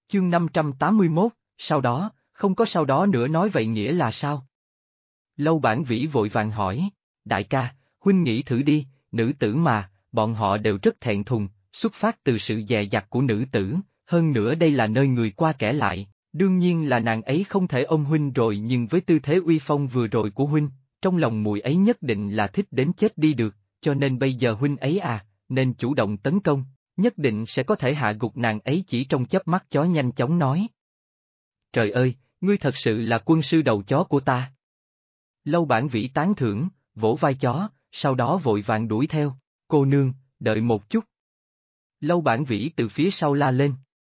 Chương 581, sau đó, không có sau đó nữa nói vậy nghĩa là sao? Lâu Bản Vĩ vội vàng hỏi, đại ca, huynh nghĩ thử đi, nữ tử mà, bọn họ đều rất thẹn thùng, xuất phát từ sự dè dặt của nữ tử, hơn nữa đây là nơi người qua kẻ lại, đương nhiên là nàng ấy không thể ôm huynh rồi nhưng với tư thế uy phong vừa rồi của huynh, trong lòng muội ấy nhất định là thích đến chết đi được, cho nên bây giờ huynh ấy nên chủ động tấn công, nhất định sẽ có thể hạ gục nàng ấy chỉ trong chớp mắt. Chó nhanh chóng nói. Trời ơi, ngươi thật sự là quân sư đầu chó của ta. Lâu Bản Vĩ tán thưởng, vỗ vai chó, sau đó vội vàng đuổi theo, cô nương, đợi một chút. Lâu Bản Vĩ từ phía sau la lên.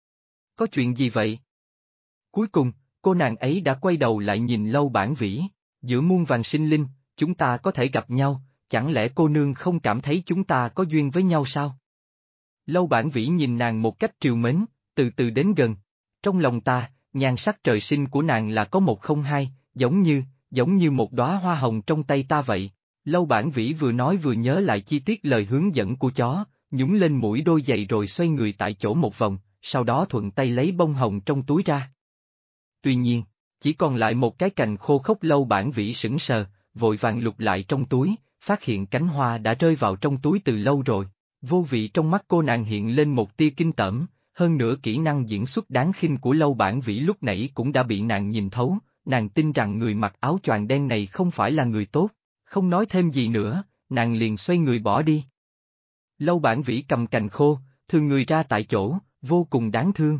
Có chuyện gì vậy? Cuối cùng, cô nàng ấy đã quay đầu lại nhìn Lâu Bản Vĩ, giữa muôn vàn sinh linh, chúng ta có thể gặp nhau, chẳng lẽ cô nương không cảm thấy chúng ta có duyên với nhau sao? Lâu Bản Vĩ nhìn nàng một cách trìu mến, từ từ đến gần, trong lòng ta, nhan sắc trời sinh của nàng là có một không hai, giống như một đóa hoa hồng trong tay ta vậy. Lâu Bản Vĩ vừa nói vừa nhớ lại chi tiết lời hướng dẫn của chó, nhúng lên mũi đôi giày rồi xoay người tại chỗ một vòng, sau đó thuận tay lấy bông hồng trong túi ra. Tuy nhiên, chỉ còn lại một cái cành khô khốc. Lâu Bản Vĩ sững sờ, vội vàng lục lại trong túi, phát hiện cánh hoa đã rơi vào trong túi từ lâu rồi. Vô vị trong mắt cô nàng hiện lên một tia kinh tởm, hơn nữa kỹ năng diễn xuất đáng khinh của Lâu Bản Vĩ lúc nãy cũng đã bị nàng nhìn thấu, nàng tin rằng người mặc áo choàng đen này không phải là người tốt, không nói thêm gì nữa, nàng liền xoay người bỏ đi. Lâu Bản Vĩ cầm cành khô, thương người ra tại chỗ, vô cùng đáng thương.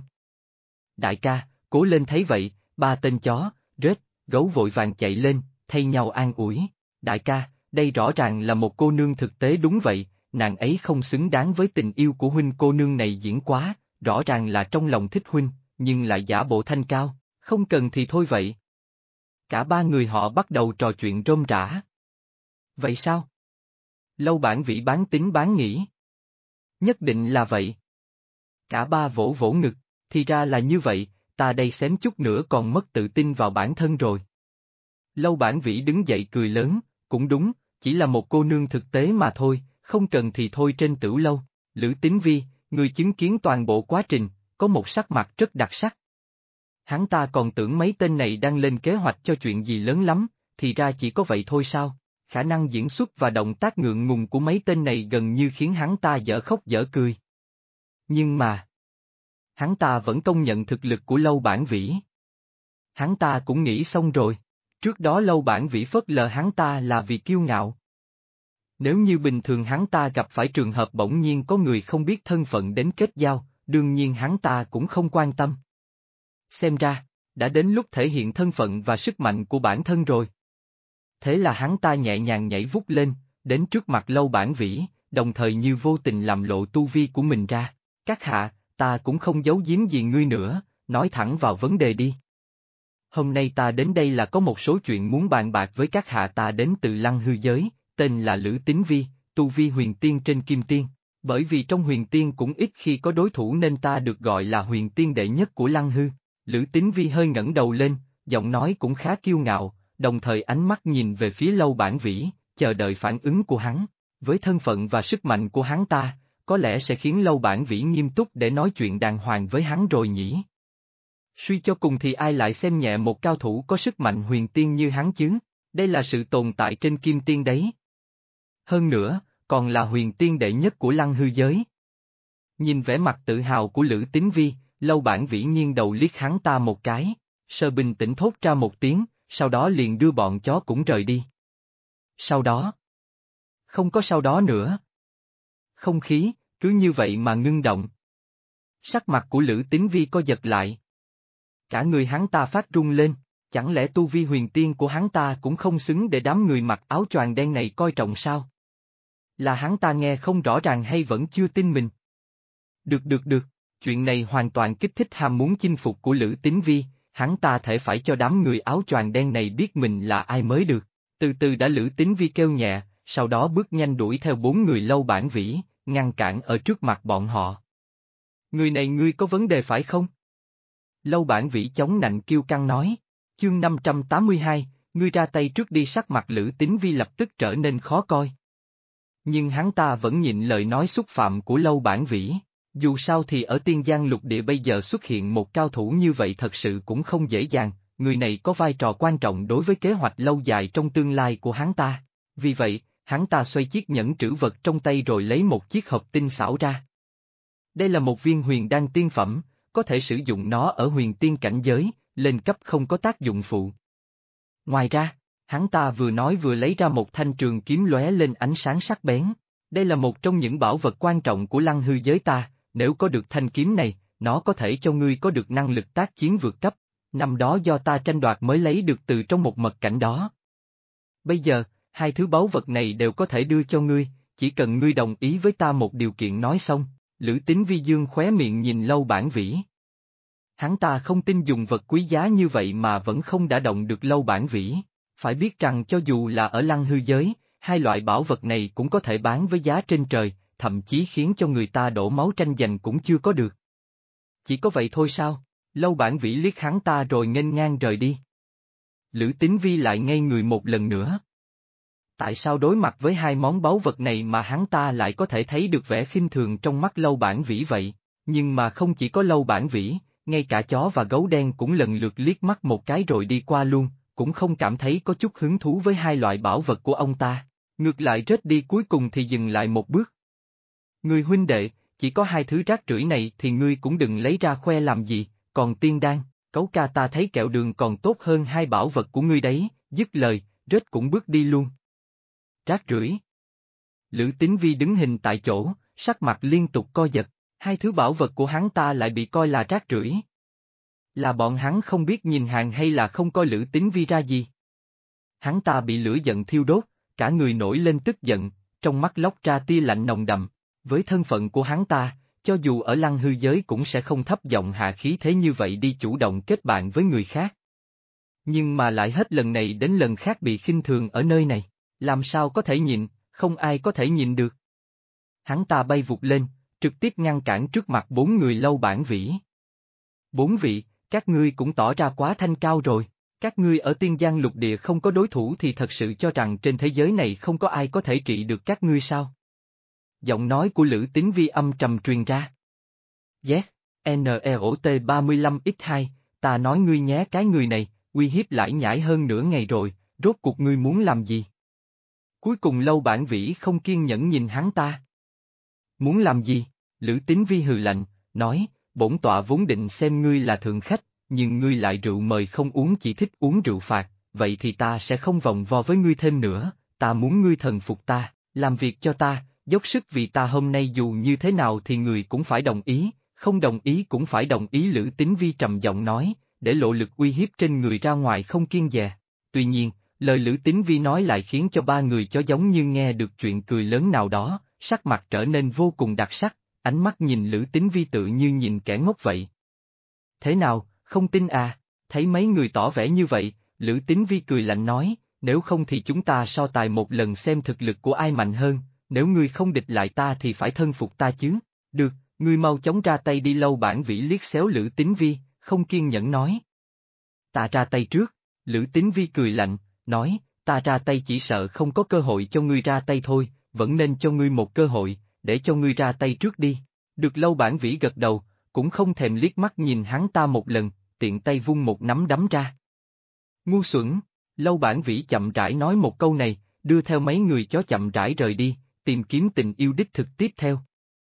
Đại ca, cố lên. Thấy vậy, ba tên chó, rết, gấu vội vàng chạy lên, thay nhau an ủi. Đại ca, đây rõ ràng là một cô nương thực tế. Đúng vậy, nàng ấy không xứng đáng với tình yêu của huynh. Cô nương này diễn quá, rõ ràng là trong lòng thích huynh, nhưng lại giả bộ thanh cao, không cần thì thôi vậy. Cả ba người họ bắt đầu trò chuyện rôm rả. Vậy sao? Lâu Bản Vĩ bán tín bán nghi. Nhất định là vậy. Cả ba vỗ vỗ ngực, thì ra là như vậy, ta đây xém chút nữa còn mất tự tin vào bản thân rồi. Lâu Bản Vĩ đứng dậy cười lớn, cũng đúng, chỉ là một cô nương thực tế mà thôi, không cần thì thôi. Trên Tửu Lâu, Lữ Tín Vi, người chứng kiến toàn bộ quá trình, có một sắc mặt rất đặc sắc. Hắn ta còn tưởng mấy tên này đang lên kế hoạch cho chuyện gì lớn lắm, thì ra chỉ có vậy thôi sao? Khả năng diễn xuất và động tác ngượng ngùng của mấy tên này gần như khiến hắn ta dở khóc dở cười. Nhưng mà, hắn ta vẫn công nhận thực lực của Lâu Bản Vĩ. Hắn ta cũng nghĩ xong rồi, trước đó Lâu Bản Vĩ phớt lờ hắn ta là vì kiêu ngạo. Nếu như bình thường hắn ta gặp phải trường hợp bỗng nhiên có người không biết thân phận đến kết giao, đương nhiên hắn ta cũng không quan tâm. Xem ra, đã đến lúc thể hiện thân phận và sức mạnh của bản thân rồi. Thế là hắn ta nhẹ nhàng nhảy vút lên, đến trước mặt Lâu Bản Vĩ, đồng thời như vô tình làm lộ tu vi của mình ra. Các hạ, ta cũng không giấu giếm gì ngươi nữa, nói thẳng vào vấn đề đi. Hôm nay ta đến đây là có một số chuyện muốn bàn bạc với các hạ. Ta đến từ Lăng Hư giới, tên là Lữ Tín Vi, tu vi huyền tiên trên kim tiên. Bởi vì trong huyền tiên cũng ít khi có đối thủ nên ta được gọi là huyền tiên đệ nhất của Lăng Hư. Lữ Tín Vi hơi ngẩng đầu lên, giọng nói cũng khá kiêu ngạo, đồng thời ánh mắt nhìn về phía Lâu Bản Vĩ, chờ đợi phản ứng của hắn. Với thân phận và sức mạnh của hắn ta, có lẽ sẽ khiến Lâu Bản Vĩ nghiêm túc để nói chuyện đàng hoàng với hắn rồi nhỉ. Suy cho cùng thì ai lại xem nhẹ một cao thủ có sức mạnh huyền tiên như hắn chứ, đây là sự tồn tại trên kim tiên đấy. Hơn nữa, còn là huyền tiên đệ nhất của Lăng Hư giới. Nhìn vẻ mặt tự hào của Lữ Tín Vi, Lâu Bản Vĩ nghiêng đầu liếc hắn ta một cái, sờ bình tĩnh thốt ra một tiếng, sau đó liền đưa bọn chó cũng rời đi. Sau đó? Không có sau đó nữa. Không khí, cứ như vậy mà ngưng động. Sắc mặt của Lữ Tín Vi co giật lại. Cả người hắn ta phát run lên, chẳng lẽ tu vi huyền tiên của hắn ta cũng không xứng để đám người mặc áo choàng đen này coi trọng sao? Là hắn ta nghe không rõ ràng hay vẫn chưa tin mình? Được, chuyện này hoàn toàn kích thích ham muốn chinh phục của Lữ Tín Vi, hắn ta thể phải cho đám người áo choàng đen này biết mình là ai mới được. Từ từ đã. Lữ Tín Vi kêu nhẹ, sau đó bước nhanh đuổi theo bốn người Lâu Bản Vĩ, ngăn cản ở trước mặt bọn họ. Người này ngươi có vấn đề phải không? Lâu Bản Vĩ chống nạnh kiêu căng nói. Chương 582, ngươi ra tay trước đi. Sắc mặt Lữ Tín Vi lập tức trở nên khó coi. Nhưng hắn ta vẫn nhịn lời nói xúc phạm của Lâu Bản Vĩ. Dù sao thì ở Tiên Giang lục địa bây giờ xuất hiện một cao thủ như vậy thật sự cũng không dễ dàng, người này có vai trò quan trọng đối với kế hoạch lâu dài trong tương lai của hắn ta. Vì vậy, hắn ta xoay chiếc nhẫn trữ vật trong tay rồi lấy một chiếc hộp tinh xảo ra. Đây là một viên huyền đan tiên phẩm, có thể sử dụng nó ở huyền tiên cảnh giới, lên cấp không có tác dụng phụ. Ngoài ra, hắn ta vừa nói vừa lấy ra một thanh trường kiếm lóe lên ánh sáng sắc bén. Đây là một trong những bảo vật quan trọng của lăng hư giới ta, nếu có được thanh kiếm này, nó có thể cho ngươi có được năng lực tác chiến vượt cấp, năm đó do ta tranh đoạt mới lấy được từ trong một mật cảnh đó. Bây giờ, hai thứ báu vật này đều có thể đưa cho ngươi, chỉ cần ngươi đồng ý với ta một điều kiện nói xong, Lữ Tín Vi dương khóe miệng nhìn Lâu Bản Vĩ. Hắn ta không tin dùng vật quý giá như vậy mà vẫn không đả động được Lâu Bản Vĩ, phải biết rằng cho dù là ở lăng hư giới, hai loại bảo vật này cũng có thể bán với giá trên trời, thậm chí khiến cho người ta đổ máu tranh giành cũng chưa có được. Chỉ có vậy thôi sao? Lâu Bản Vĩ liếc hắn ta rồi nghênh ngang rời đi. Lữ Tín Vi lại ngây người một lần nữa. Tại sao đối mặt với hai món báu vật này mà hắn ta lại có thể thấy được vẻ khinh thường trong mắt Lâu Bản Vĩ vậy? Nhưng mà không chỉ có Lâu Bản Vĩ, ngay cả chó và gấu đen cũng lần lượt liếc mắt một cái rồi đi qua luôn, cũng không cảm thấy có chút hứng thú với hai loại bảo vật của ông ta. Ngược lại rết đi cuối cùng thì dừng lại một bước. Người huynh đệ, chỉ có hai thứ rác rưởi này thì ngươi cũng đừng lấy ra khoe làm gì, còn tiên đan, cấu ca ta thấy kẹo đường còn tốt hơn hai bảo vật của ngươi đấy, dứt lời, rết cũng bước đi luôn. Rác rưởi. Lữ Tín Vi đứng hình tại chỗ, sắc mặt liên tục co giật, hai thứ bảo vật của hắn ta lại bị coi là rác rưởi. Là bọn hắn không biết nhìn hàng hay là không coi Lữ Tín Vi ra gì? Hắn ta bị lửa giận thiêu đốt, cả người nổi lên tức giận, trong mắt lóc ra tia lạnh nồng đậm. Với thân phận của hắn ta, cho dù ở lăng hư giới cũng sẽ không thấp giọng hạ khí thế như vậy đi chủ động kết bạn với người khác. Nhưng mà lại hết lần này đến lần khác bị khinh thường ở nơi này, làm sao có thể nhịn, không ai có thể nhịn được. Hắn ta bay vụt lên, trực tiếp ngăn cản trước mặt bốn người Lâu Bản Vĩ. Bốn vị, các ngươi cũng tỏ ra quá thanh cao rồi. Các ngươi ở Tiên Giang lục địa không có đối thủ thì thật sự cho rằng trên thế giới này không có ai có thể trị được các ngươi sao? Giọng nói của Lữ Tín Vi âm trầm truyền ra. Z, NEOT 35x2, ta nói ngươi nhé cái người này, uy hiếp lải nhải hơn nửa ngày rồi, rốt cuộc ngươi muốn làm gì? Cuối cùng Lâu Bản Vĩ không kiên nhẫn nhìn hắn ta. Muốn làm gì? Lữ Tín Vi hừ lạnh, nói, bổn tọa vốn định xem ngươi là thượng khách, nhưng ngươi lại rượu mời không uống chỉ thích uống rượu phạt, vậy thì ta sẽ không vòng vo với ngươi thêm nữa, ta muốn ngươi thần phục ta, làm việc cho ta, dốc sức vì ta hôm nay dù như thế nào thì người cũng phải đồng ý, không đồng ý cũng phải đồng ý. Lữ Tín Vi trầm giọng nói, để lộ lực uy hiếp trên người ra ngoài không kiêng dè. Tuy nhiên, lời Lữ Tín Vi nói lại khiến cho ba người chó giống như nghe được chuyện cười lớn nào đó, sắc mặt trở nên vô cùng đặc sắc, ánh mắt nhìn Lữ Tín Vi tự như nhìn kẻ ngốc vậy. Thế nào, không tin à? Thấy mấy người tỏ vẻ như vậy, Lữ Tín Vi cười lạnh nói, nếu không thì chúng ta so tài một lần xem thực lực của ai mạnh hơn, nếu ngươi không địch lại ta thì phải thân phục ta chứ. Được, ngươi mau chóng ra tay đi. Lâu Bản Vĩ liếc xéo Lữ Tín Vi, không kiên nhẫn nói. Ta ra tay trước. Lữ Tín Vi cười lạnh, nói, ta ra tay chỉ sợ không có cơ hội cho ngươi ra tay thôi, vẫn nên cho ngươi một cơ hội, để cho ngươi ra tay trước đi. Được. Lâu Bản Vĩ gật đầu, cũng không thèm liếc mắt nhìn hắn ta một lần, tiện tay vung một nắm đấm ra. Ngu xuẩn. Lâu Bản Vĩ chậm rãi nói một câu này, đưa theo mấy người chó chậm rãi rời đi, tìm kiếm tình yêu đích thực tiếp theo.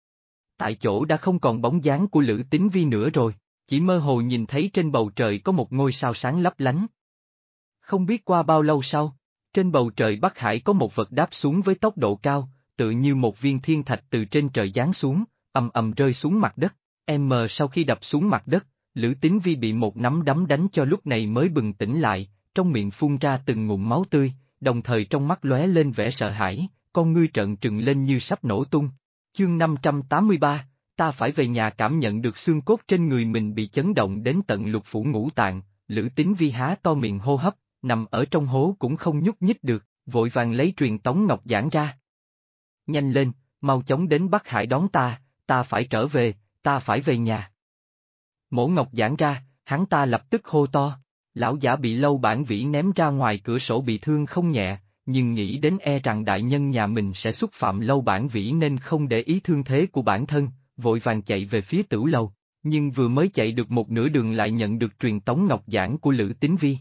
Tại chỗ đã không còn bóng dáng của Lữ Tín Vi nữa rồi, chỉ mơ hồ nhìn thấy trên bầu trời có một ngôi sao sáng lấp lánh. Không biết qua bao lâu sau, trên bầu trời Bắc Hải có một vật đáp xuống với tốc độ cao, tự như một viên thiên thạch từ trên trời giáng xuống, ầm ầm rơi xuống mặt đất. Sau khi đập xuống mặt đất, Lữ Tín Vi bị một nắm đấm đánh cho lúc này mới bừng tỉnh lại, trong miệng phun ra từng ngụm máu tươi, đồng thời trong mắt lóe lên vẻ sợ hãi, con ngươi trợn trừng lên như sắp nổ tung. Chương 583, ta phải về nhà. Cảm nhận được xương cốt trên người mình bị chấn động đến tận lục phủ ngũ tạng, Lữ Tín Vi há to miệng hô hấp, nằm ở trong hố cũng không nhúc nhích được, vội vàng lấy truyền tống ngọc giản ra. Nhanh lên, mau chóng đến Bắc Hải đón ta phải trở về, ta phải về nhà. Mổ ngọc giản ra, hắn ta lập tức hô to. Lão giả bị Lâu Bản Vĩ ném ra ngoài cửa sổ bị thương không nhẹ, nhưng nghĩ đến rằng đại nhân nhà mình sẽ xúc phạm Lâu Bản Vĩ nên không để ý thương thế của bản thân, vội vàng chạy về phía Tửu Lầu, nhưng vừa mới chạy được một nửa đường lại nhận được truyền tống ngọc giản của Lữ Tín Vi.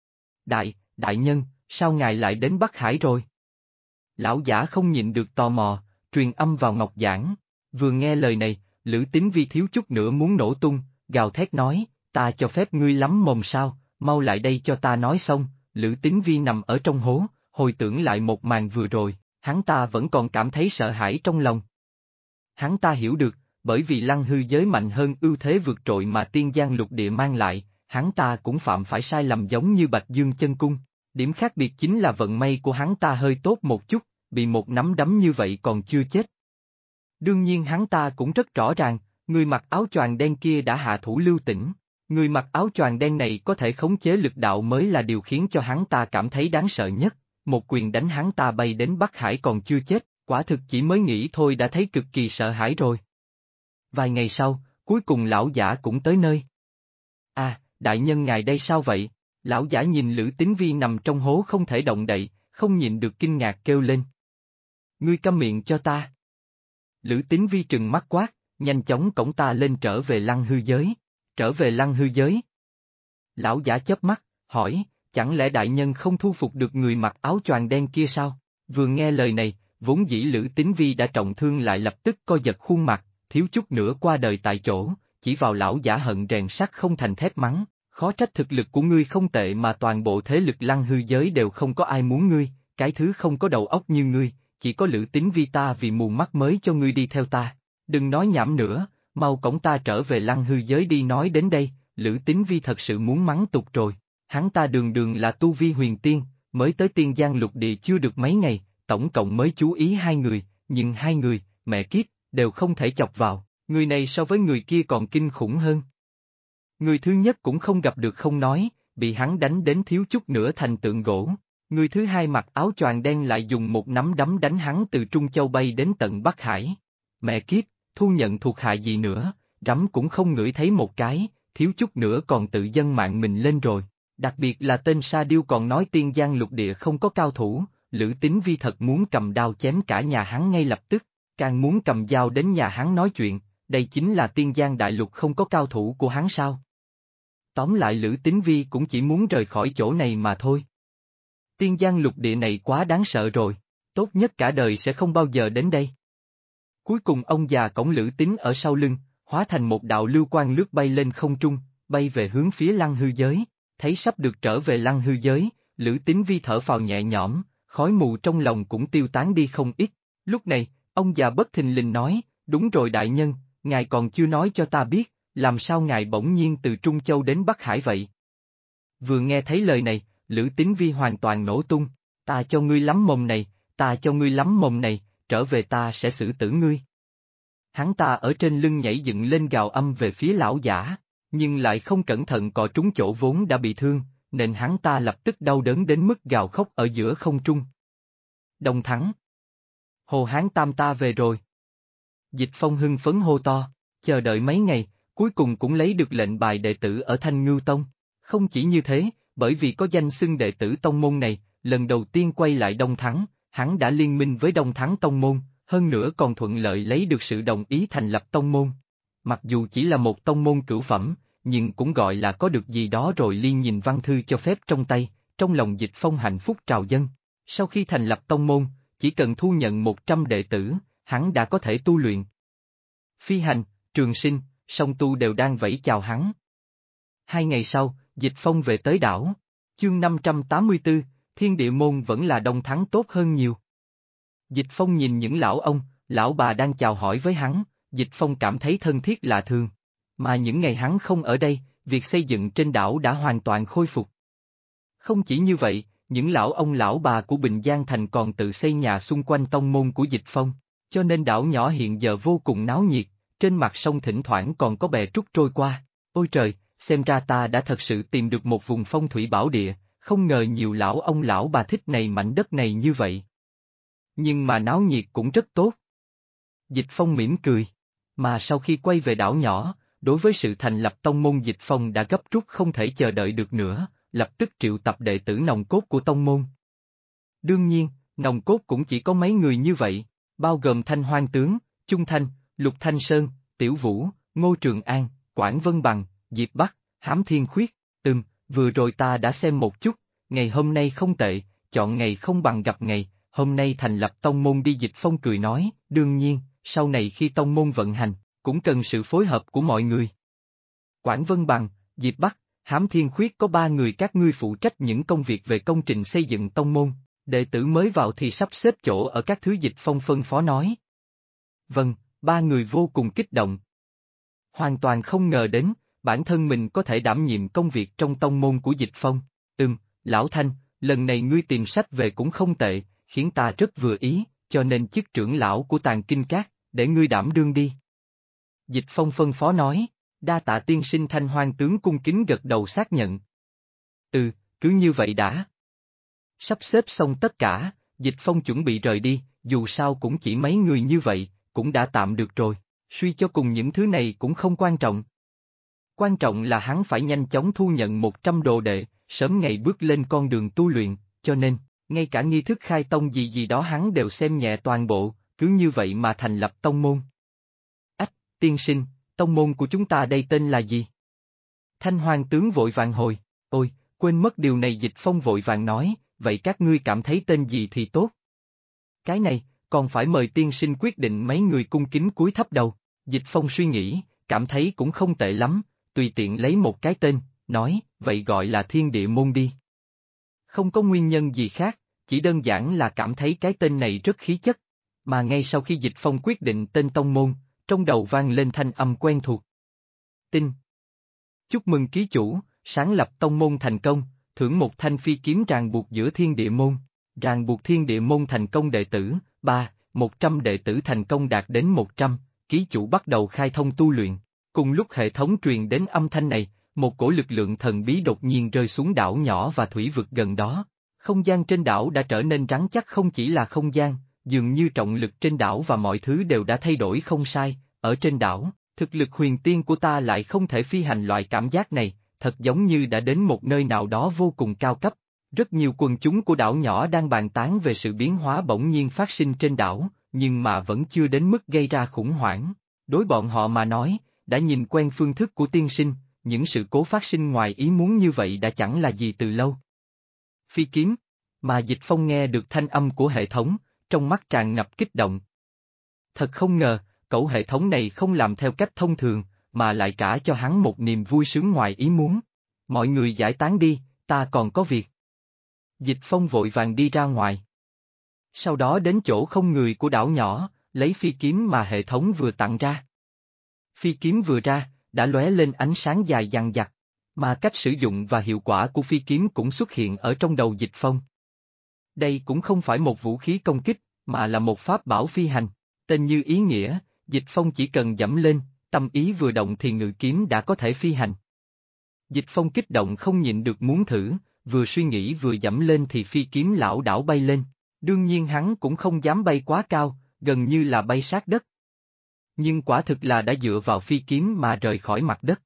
Đại nhân, sao ngài lại đến Bắc Hải rồi? Lão giả không nhịn được tò mò, truyền âm vào ngọc giản. Vừa nghe lời này, Lữ Tín Vi thiếu chút nữa muốn nổ tung, gào thét nói, ta cho phép ngươi lắm mồm sao, mau lại đây cho ta nói xong. Lữ Tín Vi nằm ở trong hố, hồi tưởng lại một màn vừa rồi, hắn ta vẫn còn cảm thấy sợ hãi trong lòng. Hắn ta hiểu được, bởi vì lăng hư giới mạnh hơn ưu thế vượt trội mà tiên giang lục địa mang lại, hắn ta cũng phạm phải sai lầm giống như Bạch Dương chân cung. Điểm khác biệt chính là vận may của hắn ta hơi tốt một chút, bị một nắm đấm như vậy còn chưa chết. Đương nhiên hắn ta cũng rất rõ ràng, người mặc áo choàng đen kia đã hạ thủ lưu tình. Người mặc áo choàng đen này có thể khống chế lực đạo mới là điều khiến cho hắn ta cảm thấy đáng sợ nhất, một quyền đánh hắn ta bay đến Bắc Hải còn chưa chết, quả thực chỉ mới nghĩ thôi đã thấy cực kỳ sợ hãi rồi. Vài ngày sau, cuối cùng lão giả cũng tới nơi. À, đại nhân ngài đây sao vậy? Lão giả nhìn Lữ Tín Vi nằm trong hố không thể động đậy, không nhịn được kinh ngạc kêu lên. Ngươi câm miệng cho ta. Lữ Tín Vi trừng mắt quát, nhanh chóng cõng ta lên trở về lăng hư giới. Trở về lăng hư giới. Lão giả chớp mắt, hỏi, chẳng lẽ đại nhân không thu phục được người mặc áo choàng đen kia sao? Vừa nghe lời này, vốn dĩ Lữ Tín Vi đã trọng thương lại lập tức co giật khuôn mặt, thiếu chút nữa qua đời tại chỗ, chỉ vào lão giả hận rèn sắt không thành thép mắng, khó trách thực lực của ngươi không tệ mà toàn bộ thế lực lăng hư giới đều không có ai muốn ngươi, cái thứ không có đầu óc như ngươi, chỉ có Lữ Tín Vi ta vì mù mắt mới cho ngươi đi theo ta. Đừng nói nhảm nữa, mau cõng ta trở về lăng hư giới đi. Nói đến đây, Lữ Tín Vi thật sự muốn mắng tục rồi, hắn ta đường đường là tu vi huyền tiên, mới tới tiên giang lục địa chưa được mấy ngày, tổng cộng mới chú ý hai người, nhưng hai người, mẹ kiếp, đều không thể chọc vào, người này so với người kia còn kinh khủng hơn. Người thứ nhất cũng không gặp được không nói, bị hắn đánh đến thiếu chút nữa thành tượng gỗ. Người thứ hai mặc áo choàng đen lại dùng một nắm đấm đánh hắn từ Trung Châu bay đến tận Bắc Hải. Mẹ kiếp, thu nhận thuộc hạ gì nữa, rắm cũng không ngửi thấy một cái, thiếu chút nữa còn tự dâng mạng mình lên rồi. Đặc biệt là tên Sa Điêu còn nói tiên giang lục địa không có cao thủ, Lữ Tín Vi thật muốn cầm đao chém cả nhà hắn ngay lập tức, càng muốn cầm dao đến nhà hắn nói chuyện, đây chính là tiên giang đại lục không có cao thủ của hắn sao. Tóm lại Lữ Tín Vi cũng chỉ muốn rời khỏi chỗ này mà thôi. Tiên giang lục địa này quá đáng sợ rồi, tốt nhất cả đời sẽ không bao giờ đến đây. Cuối cùng ông già cõng Lữ Tín ở sau lưng, hóa thành một đạo lưu quang lướt bay lên không trung, bay về hướng phía lăng hư giới, thấy sắp được trở về lăng hư giới, Lữ Tín Vi thở phào nhẹ nhõm, khói mù trong lòng cũng tiêu tán đi không ít. Lúc này, ông già bất thình lình nói, đúng rồi đại nhân, ngài còn chưa nói cho ta biết, làm sao ngài bỗng nhiên từ Trung Châu đến Bắc Hải vậy? Vừa nghe thấy lời này, Lữ Tín Vi hoàn toàn nổ tung, ta cho ngươi lắm mồm này, ta cho ngươi lắm mồm này, trở về ta sẽ xử tử ngươi. Hắn ta ở trên lưng nhảy dựng lên gào âm về phía lão giả, nhưng lại không cẩn thận cọ trúng chỗ vốn đã bị thương, nên hắn ta lập tức đau đớn đến mức gào khóc ở giữa không trung. Đồng thắng. Hồ Hán Tam ta về rồi. Dịch Phong hưng phấn hô to, chờ đợi mấy ngày, cuối cùng cũng lấy được lệnh bài đệ tử ở Thanh Ngưu Tông. Không chỉ như thế, bởi vì có danh xưng đệ tử tông môn này, lần đầu tiên quay lại Đông Thắng, hắn đã liên minh với Đông Thắng tông môn, hơn nữa còn thuận lợi lấy được sự đồng ý thành lập tông môn. Mặc dù chỉ là một tông môn cửu phẩm, nhưng cũng gọi là có được gì đó rồi. Liên nhìn văn thư cho phép trong tay, trong lòng Dịch Phong hạnh phúc trào dâng. Sau khi thành lập tông môn, chỉ cần thu nhận 100 đệ tử, hắn đã có thể tu luyện. Phi Hành, Trường Sinh, Song Tu đều đang vẫy chào hắn. 2 ngày sau, Dịch Phong về tới đảo. Chương 584, Thiên Địa Môn vẫn là Đông Thắng tốt hơn nhiều. Dịch Phong nhìn những lão ông, lão bà đang chào hỏi với hắn, Dịch Phong cảm thấy thân thiết lạ thường. Mà những ngày hắn không ở đây, việc xây dựng trên đảo đã hoàn toàn khôi phục. Không chỉ như vậy, những lão ông lão bà của Bình Giang Thành còn tự xây nhà xung quanh tông môn của Dịch Phong, cho nên đảo nhỏ hiện giờ vô cùng náo nhiệt, trên mặt sông thỉnh thoảng còn có bè trúc trôi qua. Ôi trời, xem ra ta đã thật sự tìm được một vùng phong thủy bảo địa, không ngờ nhiều lão ông lão bà thích này mảnh đất này như vậy. Nhưng mà náo nhiệt cũng rất tốt. Dịch Phong mỉm cười. Mà sau khi quay về đảo nhỏ, đối với sự thành lập tông môn Dịch Phong đã gấp rút không thể chờ đợi được nữa, lập tức triệu tập đệ tử nòng cốt của tông môn. Đương nhiên, nòng cốt cũng chỉ có mấy người như vậy, bao gồm Thanh Hoang Tướng, Chung Thanh, Lục Thanh Sơn, Tiểu Vũ, Ngô Trường An, Quảng Vân Bằng, Diệp Bắc, Hám Thiên Khuyết. Vừa rồi ta đã xem một chút, ngày hôm nay không tệ, chọn ngày không bằng gặp ngày, hôm nay thành lập tông môn đi. Dịch Phong cười nói, đương nhiên, sau này khi tông môn vận hành, cũng cần sự phối hợp của mọi người. Quảng Vân Bằng, Diệp Bắc, Hám Thiên Khuyết có 3 người các ngươi phụ trách những công việc về công trình xây dựng tông môn, đệ tử mới vào thì sắp xếp chỗ ở các thứ. Dịch Phong phân phó nói. Vâng, 3 người vô cùng kích động. Hoàn toàn không ngờ đến, bản thân mình có thể đảm nhiệm công việc trong tông môn của Dịch Phong. Lão Thanh, lần này ngươi tìm sách về cũng không tệ, khiến ta rất vừa ý, cho nên chức trưởng lão của Tàng Kinh Các, để ngươi đảm đương đi. Dịch Phong phân phó nói, đa tạ tiên sinh. Thanh Hoang tướng cung kính gật đầu xác nhận. Cứ như vậy đã. Sắp xếp xong tất cả, Dịch Phong chuẩn bị rời đi, dù sao cũng chỉ mấy người như vậy, cũng đã tạm được rồi, suy cho cùng những thứ này cũng không quan trọng. Quan trọng là hắn phải nhanh chóng thu nhận 100 đồ đệ, sớm ngày bước lên con đường tu luyện, cho nên, ngay cả nghi thức khai tông gì đó hắn đều xem nhẹ toàn bộ, cứ như vậy mà thành lập tông môn. Tiên sinh, tông môn của chúng ta đây tên là gì? Thanh Hoang tướng vội vàng hồi, ôi, quên mất điều này. Dịch Phong vội vàng nói, vậy các ngươi cảm thấy tên gì thì tốt? Cái này, còn phải mời tiên sinh quyết định. Mấy người cung kính cúi thấp đầu. Dịch Phong suy nghĩ, cảm thấy cũng không tệ lắm, tùy tiện lấy một cái tên, nói, vậy gọi là Thiên Địa Môn đi. Không có nguyên nhân gì khác, chỉ đơn giản là cảm thấy cái tên này rất khí chất. Mà ngay sau khi Dịch Phong quyết định tên tông môn, trong đầu vang lên thanh âm quen thuộc. Tin. Chúc mừng ký chủ, sáng lập tông môn thành công, thưởng một thanh phi kiếm ràng buộc giữa thiên địa môn. Ràng buộc thiên địa môn thành công đệ tử, 100 đệ tử thành công đạt đến 100, ký chủ bắt đầu khai thông tu luyện. Cùng lúc hệ thống truyền đến âm thanh này, một cổ lực lượng thần bí đột nhiên rơi xuống đảo nhỏ và thủy vực gần đó. Không gian trên đảo đã trở nên rắn chắc, không chỉ là không gian, dường như trọng lực trên đảo và mọi thứ đều đã thay đổi không sai. Ở trên đảo, thực lực huyền tiên của ta lại không thể phi hành. Loại cảm giác này, thật giống như đã đến một nơi nào đó vô cùng cao cấp. Rất nhiều quần chúng của đảo nhỏ đang bàn tán về sự biến hóa bỗng nhiên phát sinh trên đảo, nhưng mà vẫn chưa đến mức gây ra khủng hoảng. Đối bọn họ mà nói, đã nhìn quen phương thức của tiên sinh, những sự cố phát sinh ngoài ý muốn như vậy đã chẳng là gì từ lâu. Phi kiếm, mà Dịch Phong nghe được thanh âm của hệ thống, trong mắt tràn ngập kích động. Thật không ngờ, cậu hệ thống này không làm theo cách thông thường, mà lại trả cho hắn một niềm vui sướng ngoài ý muốn. Mọi người giải tán đi, ta còn có việc. Dịch Phong vội vàng đi ra ngoài. Sau đó đến chỗ không người của đảo nhỏ, lấy phi kiếm mà hệ thống vừa tặng ra. Phi kiếm vừa ra, đã lóe lên ánh sáng dài dằng dặc, mà cách sử dụng và hiệu quả của phi kiếm cũng xuất hiện ở trong đầu Dịch Phong. Đây cũng không phải một vũ khí công kích, mà là một pháp bảo phi hành, tên như ý nghĩa, Dịch Phong chỉ cần dẫm lên, tâm ý vừa động thì ngự kiếm đã có thể phi hành. Dịch Phong kích động không nhịn được muốn thử, vừa suy nghĩ vừa dẫm lên thì phi kiếm lảo đảo bay lên, đương nhiên hắn cũng không dám bay quá cao, gần như là bay sát đất. Nhưng quả thực là đã dựa vào phi kiếm mà rời khỏi mặt đất.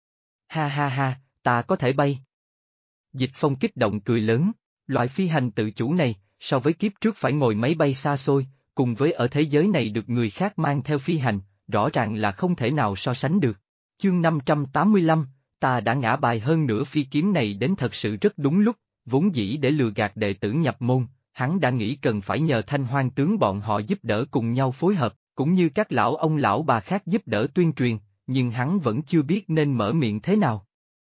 Ha ha ha, ta có thể bay. Dịch Phong kích động cười lớn, loại phi hành tự chủ này, so với kiếp trước phải ngồi máy bay xa xôi, cùng với ở thế giới này được người khác mang theo phi hành, rõ ràng là không thể nào so sánh được. Chương 585, ta đã ngã bài hơn nữa. Phi kiếm này đến thật sự rất đúng lúc, vốn dĩ để lừa gạt đệ tử nhập môn, hắn đã nghĩ cần phải nhờ Thanh Hoang tướng bọn họ giúp đỡ cùng nhau phối hợp, cũng như các lão ông lão bà khác giúp đỡ tuyên truyền, nhưng hắn vẫn chưa biết nên mở miệng thế nào.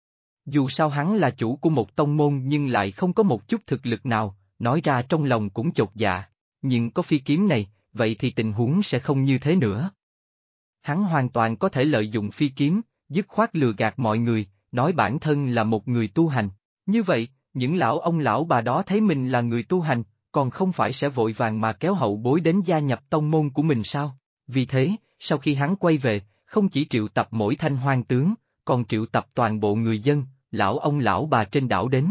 Dù sao hắn là chủ của một tông môn nhưng lại không có một chút thực lực nào, nói ra trong lòng cũng chột dạ, nhưng có phi kiếm này, vậy thì tình huống sẽ không như thế nữa. Hắn hoàn toàn có thể lợi dụng phi kiếm, dứt khoát lừa gạt mọi người, nói bản thân là một người tu hành. Như vậy, những lão ông lão bà đó thấy mình là người tu hành, còn không phải sẽ vội vàng mà kéo hậu bối đến gia nhập tông môn của mình sao? Vì thế, sau khi hắn quay về, không chỉ triệu tập mỗi Thanh Hoang tướng, còn triệu tập toàn bộ người dân, lão ông lão bà trên đảo đến.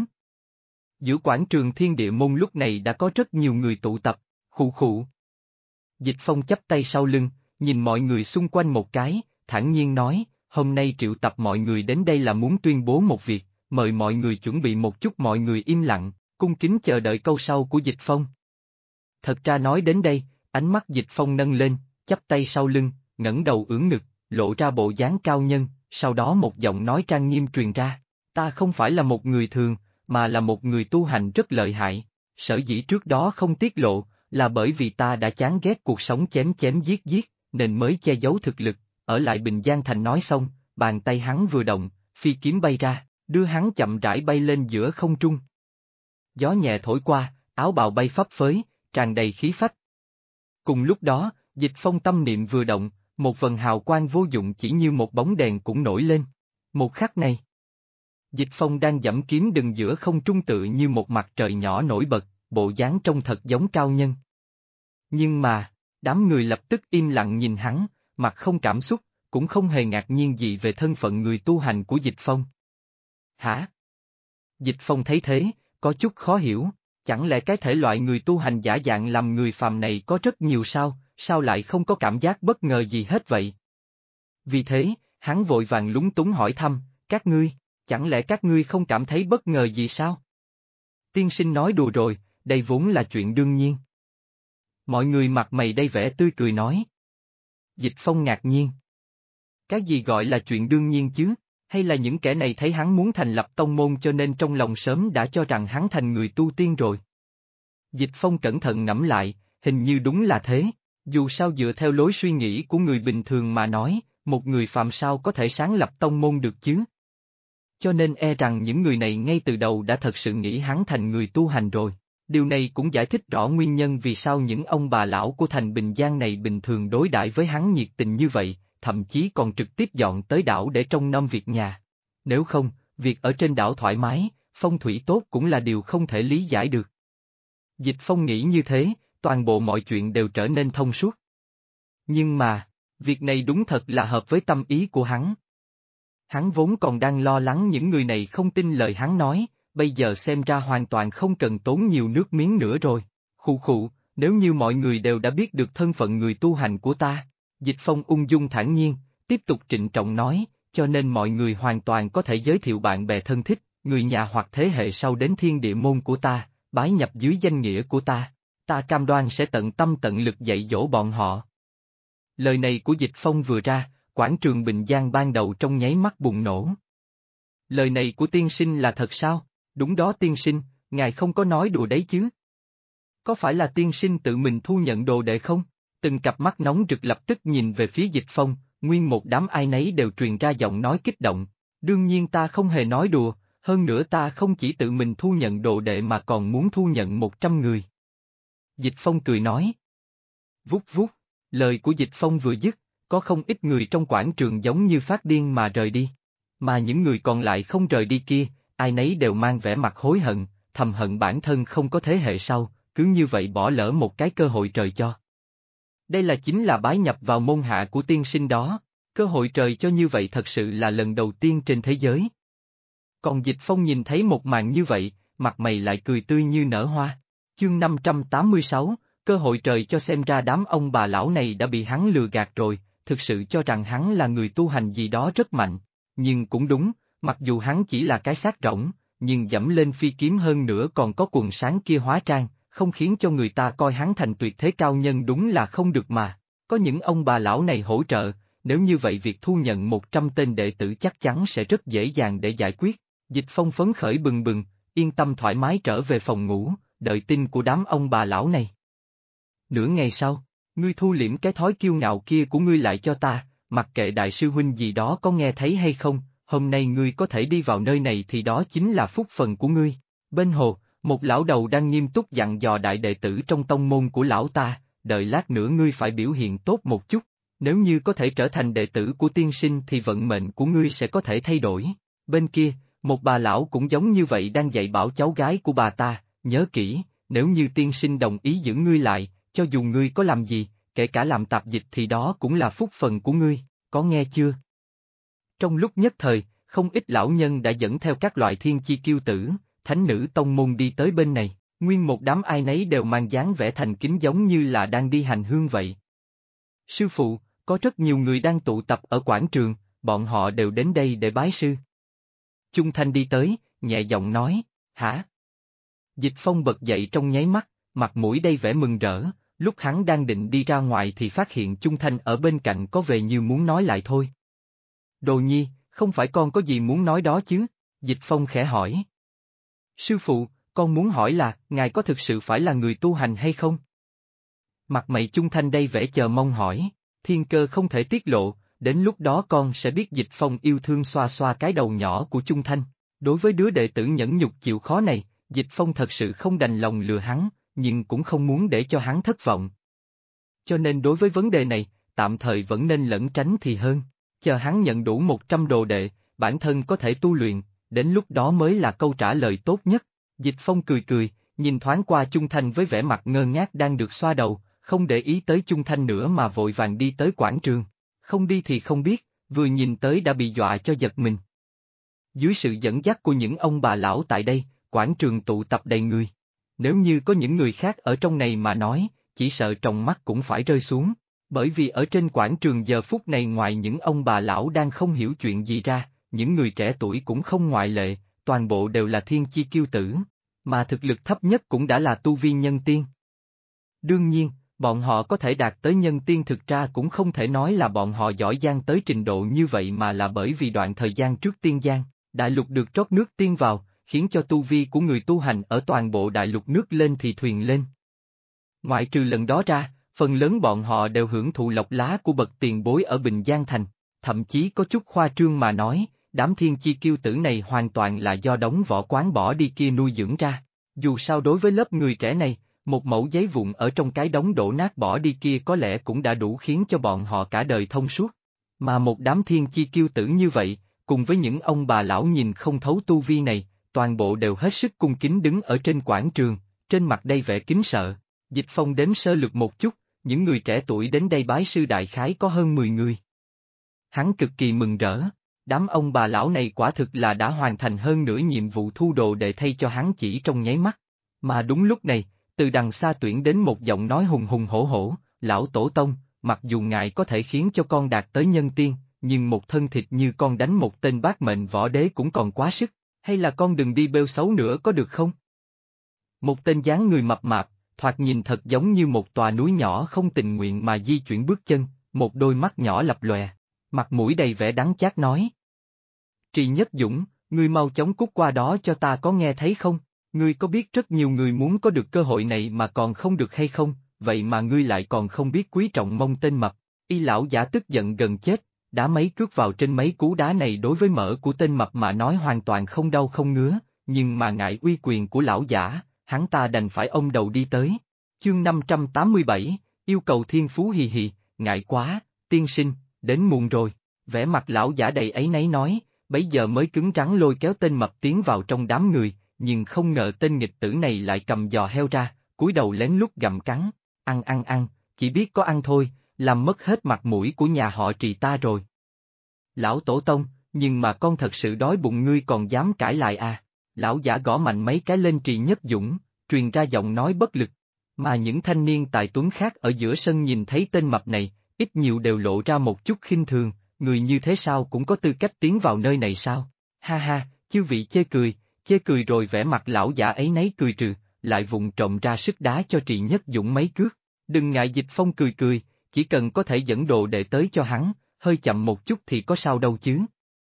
Giữa quảng trường Thiên Địa Môn lúc này đã có rất nhiều người tụ tập, khụ khụ. Dịch Phong chắp tay sau lưng, nhìn mọi người xung quanh một cái, thản nhiên nói, hôm nay triệu tập mọi người đến đây là muốn tuyên bố một việc, mời mọi người chuẩn bị một chút. Mọi người im lặng, cung kính chờ đợi câu sau của Dịch Phong. Thật ra nói đến đây, ánh mắt Dịch Phong nâng lên, chắp tay sau lưng, ngẩng đầu ưỡn ngực, lộ ra bộ dáng cao nhân, sau đó một giọng nói trang nghiêm truyền ra, ta không phải là một người thường, mà là một người tu hành rất lợi hại, sở dĩ trước đó không tiết lộ, là bởi vì ta đã chán ghét cuộc sống chém chém giết giết, nên mới che giấu thực lực, ở lại Bình Giang Thành nói xong, bàn tay hắn vừa động, phi kiếm bay ra, đưa hắn chậm rãi bay lên giữa không trung. Gió nhẹ thổi qua, áo bào bay phấp phới, tràn đầy khí phách. Cùng lúc đó, Dịch Phong tâm niệm vừa động, một vần hào quang vô dụng chỉ như một bóng đèn cũng nổi lên. Một khắc này, Dịch Phong đang giẫm kiếm đừng giữa không trung tự như một mặt trời nhỏ nổi bật, bộ dáng trông thật giống cao nhân. Nhưng mà, đám người lập tức im lặng nhìn hắn, mặt không cảm xúc, cũng không hề ngạc nhiên gì về thân phận người tu hành của Dịch Phong. Hả? Dịch Phong thấy thế, có chút khó hiểu, chẳng lẽ cái thể loại người tu hành giả dạng làm người phàm này có rất nhiều sao lại không có cảm giác bất ngờ gì hết vậy? Vì thế, hắn vội vàng lúng túng hỏi thăm, các ngươi, chẳng lẽ các ngươi không cảm thấy bất ngờ gì sao? Tiên sinh nói đùa rồi, đây vốn là chuyện đương nhiên. Mọi người mặt mày đầy vẻ tươi cười nói. Dịch Phong ngạc nhiên. Cái gì gọi là chuyện đương nhiên chứ, hay là những kẻ này thấy hắn muốn thành lập tông môn cho nên trong lòng sớm đã cho rằng hắn thành người tu tiên rồi? Dịch Phong cẩn thận ngẫm lại, hình như đúng là thế, dù sao dựa theo lối suy nghĩ của người bình thường mà nói, một người phàm sao có thể sáng lập tông môn được chứ? Cho nên e rằng những người này ngay từ đầu đã thật sự nghĩ hắn thành người tu hành rồi. Điều này cũng giải thích rõ nguyên nhân vì sao những ông bà lão của thành Bình Giang này bình thường đối đãi với hắn nhiệt tình như vậy, thậm chí còn trực tiếp dọn tới đảo để trông nom việc nhà. Nếu không, việc ở trên đảo thoải mái, phong thủy tốt cũng là điều không thể lý giải được. Dịch Phong nghĩ như thế, toàn bộ mọi chuyện đều trở nên thông suốt. Nhưng mà, việc này đúng thật là hợp với tâm ý của hắn. Hắn vốn còn đang lo lắng những người này không tin lời hắn nói, bây giờ xem ra hoàn toàn không cần tốn nhiều nước miếng nữa rồi. Khụ khụ, nếu như mọi người đều đã biết được thân phận người tu hành của ta, Dịch Phong ung dung thản nhiên, tiếp tục trịnh trọng nói, cho nên mọi người hoàn toàn có thể giới thiệu bạn bè thân thích, người nhà hoặc thế hệ sau đến thiên địa môn của ta, bái nhập dưới danh nghĩa của ta. Ta cam đoan sẽ tận tâm tận lực dạy dỗ bọn họ. Lời này của Dịch Phong vừa ra, quảng trường Bình Giang ban đầu trong nháy mắt bùng nổ. Lời này của tiên sinh là thật sao? Đúng đó tiên sinh, ngài không có nói đùa đấy chứ? Có phải là tiên sinh tự mình thu nhận đồ đệ không? Từng cặp mắt nóng rực lập tức nhìn về phía Dịch Phong, nguyên một đám ai nấy đều truyền ra giọng nói kích động. Đương nhiên ta không hề nói đùa, hơn nữa ta không chỉ tự mình thu nhận đồ đệ mà còn muốn thu nhận 100 người. Dịch Phong cười nói. Vút vút, lời của Dịch Phong vừa dứt, có không ít người trong quảng trường giống như phát điên mà rời đi. Mà những người còn lại không rời đi kia, ai nấy đều mang vẻ mặt hối hận, thầm hận bản thân không có thế hệ sau, cứ như vậy bỏ lỡ một cái cơ hội trời cho. Đây là chính là bái nhập vào môn hạ của tiên sinh đó, cơ hội trời cho như vậy thật sự là lần đầu tiên trên thế giới. Còn Dịch Phong nhìn thấy một màn như vậy, mặt mày lại cười tươi như nở hoa. Chương 586, cơ hội trời cho xem ra đám ông bà lão này đã bị hắn lừa gạt rồi, thực sự cho rằng hắn là người tu hành gì đó rất mạnh. Nhưng cũng đúng, mặc dù hắn chỉ là cái xác rỗng, nhưng dẫm lên phi kiếm hơn nữa còn có quần sáng kia hóa trang, không khiến cho người ta coi hắn thành tuyệt thế cao nhân đúng là không được mà. Có những ông bà lão này hỗ trợ, nếu như vậy việc thu nhận 100 tên đệ tử chắc chắn sẽ rất dễ dàng để giải quyết. Dịch Phong phấn khởi bừng bừng, yên tâm thoải mái trở về phòng ngủ, đợi tin của đám ông bà lão này. Nửa ngày sau, ngươi thu liễm cái thói kiêu ngạo kia của ngươi lại cho ta, mặc kệ đại sư huynh gì đó có nghe thấy hay không, hôm nay ngươi có thể đi vào nơi này thì đó chính là phúc phần của ngươi. Bên hồ, một lão đầu đang nghiêm túc dặn dò đại đệ tử trong tông môn của lão ta, đợi lát nữa ngươi phải biểu hiện tốt một chút, nếu như có thể trở thành đệ tử của tiên sinh thì vận mệnh của ngươi sẽ có thể thay đổi. Bên kia, một bà lão cũng giống như vậy đang dạy bảo cháu gái của bà ta, nhớ kỹ, nếu như tiên sinh đồng ý giữ ngươi lại, cho dù ngươi có làm gì, kể cả làm tạp dịch thì đó cũng là phúc phần của ngươi, có nghe chưa? Trong lúc nhất thời, không ít lão nhân đã dẫn theo các loại thiên chi kiêu tử, thánh nữ tông môn đi tới bên này, nguyên một đám ai nấy đều mang dáng vẻ thành kính giống như là đang đi hành hương vậy. Sư phụ, có rất nhiều người đang tụ tập ở quảng trường, bọn họ đều đến đây để bái sư. Chung Thanh đi tới, nhẹ giọng nói, hả? Dịch Phong bật dậy trong nháy mắt, mặt mũi đầy vẻ mừng rỡ, lúc hắn đang định đi ra ngoài thì phát hiện Chung Thanh ở bên cạnh có vẻ như muốn nói lại thôi. Đồ nhi, không phải con có gì muốn nói đó chứ? Dịch Phong khẽ hỏi. Sư phụ, con muốn hỏi là, ngài có thực sự phải là người tu hành hay không? Mặt mày Chung Thanh đây vẻ chờ mong hỏi, thiên cơ không thể tiết lộ, đến lúc đó con sẽ biết. Dịch Phong yêu thương xoa xoa cái đầu nhỏ của Chung Thanh. Đối với đứa đệ tử nhẫn nhục chịu khó này, Dịch Phong thật sự không đành lòng lừa hắn, nhưng cũng không muốn để cho hắn thất vọng. Cho nên đối với vấn đề này, tạm thời vẫn nên lẩn tránh thì hơn, chờ hắn nhận đủ 100 đồ đệ, bản thân có thể tu luyện, đến lúc đó mới là câu trả lời tốt nhất. Dịch Phong cười cười, nhìn thoáng qua Chung Thanh với vẻ mặt ngơ ngác đang được xoa đầu, không để ý tới Chung Thanh nữa mà vội vàng đi tới quảng trường. Không đi thì không biết, vừa nhìn tới đã bị dọa cho giật mình. Dưới sự dẫn dắt của những ông bà lão tại đây, quảng trường tụ tập đầy người. Nếu như có những người khác ở trong này mà nói, chỉ sợ tròng mắt cũng phải rơi xuống, bởi vì ở trên quảng trường giờ phút này ngoài những ông bà lão đang không hiểu chuyện gì ra, những người trẻ tuổi cũng không ngoại lệ, toàn bộ đều là thiên chi kiêu tử, mà thực lực thấp nhất cũng đã là tu vi nhân tiên. Đương nhiên, bọn họ có thể đạt tới nhân tiên thực ra cũng không thể nói là bọn họ giỏi giang tới trình độ như vậy mà là bởi vì đoạn thời gian trước tiên giang, đại lục được trót nước tiên vào, khiến cho tu vi của người tu hành ở toàn bộ đại lục nước lên thì thuyền lên. Ngoại trừ lần đó ra, phần lớn bọn họ đều hưởng thụ lộc lá của bậc tiền bối ở Bình Giang Thành, thậm chí có chút khoa trương mà nói, đám thiên chi kiêu tử này hoàn toàn là do đống võ quán bỏ đi kia nuôi dưỡng ra. Dù sao đối với lớp người trẻ này, một mẩu giấy vụn ở trong cái đống đổ nát bỏ đi kia có lẽ cũng đã đủ khiến cho bọn họ cả đời thông suốt. Mà một đám thiên chi kiêu tử như vậy, cùng với những ông bà lão nhìn không thấu tu vi này, toàn bộ đều hết sức cung kính đứng ở trên quảng trường, trên mặt đầy vẻ kính sợ. Dịch Phong đếm sơ lược một chút, những người trẻ tuổi đến đây bái sư đại khái có hơn 10 người. Hắn cực kỳ mừng rỡ, đám ông bà lão này quả thực là đã hoàn thành hơn nửa nhiệm vụ thu đồ để thay cho hắn chỉ trong nháy mắt. Mà đúng lúc này, từ đằng xa tuyển đến một giọng nói hùng hùng hổ hổ, lão tổ tông, mặc dù ngài có thể khiến cho con đạt tới nhân tiên, nhưng một thân thịt như con đánh một tên bát mệnh võ đế cũng còn quá sức, hay là con đừng đi bêu xấu nữa có được không? Một tên dáng người mập mạp, thoạt nhìn thật giống như một tòa núi nhỏ không tình nguyện mà di chuyển bước chân, một đôi mắt nhỏ lập lòe, mặt mũi đầy vẻ đắng chát nói. Trì Nhất Dũng, ngươi mau chóng cút qua đó cho ta có nghe thấy không? Ngươi có biết rất nhiều người muốn có được cơ hội này mà còn không được hay không, vậy mà ngươi lại còn không biết quý trọng mông tên mập. Y lão giả tức giận gần chết, đá mấy cước vào trên mấy cú đá này đối với mỡ của tên mập mà nói hoàn toàn không đau không ngứa, nhưng mà ngại uy quyền của lão giả, hắn ta đành phải ôm đầu đi tới. Chương 587, yêu cầu thiên phú hì hì, ngại quá, tiên sinh, đến muộn rồi, vẻ mặt lão giả đầy áy náy nói, bấy giờ mới cứng rắn lôi kéo tên mập tiến vào trong đám người, nhưng không ngờ tên nghịch tử này lại cầm giò heo ra, cúi đầu lén lút gặm cắn, ăn, chỉ biết có ăn thôi, làm mất hết mặt mũi của nhà họ Trì ta rồi. Lão tổ tông, nhưng mà con thật sự đói bụng ngươi còn dám cãi lại à? Lão giả gõ mạnh mấy cái lên Trì Nhất Dũng, truyền ra giọng nói bất lực, mà những thanh niên tài tuấn khác ở giữa sân nhìn thấy tên mập này, ít nhiều đều lộ ra một chút khinh thường, người như thế sao cũng có tư cách tiến vào nơi này sao? Ha ha, chư vị chê cười rồi vẻ mặt lão giả ấy nấy cười trừ, lại vụng trộm ra sức đá cho Trì Nhất Dũng mấy cước. Đừng ngại. Dịch Phong cười, chỉ cần có thể dẫn đồ đệ tới cho hắn, hơi chậm một chút thì có sao đâu chứ.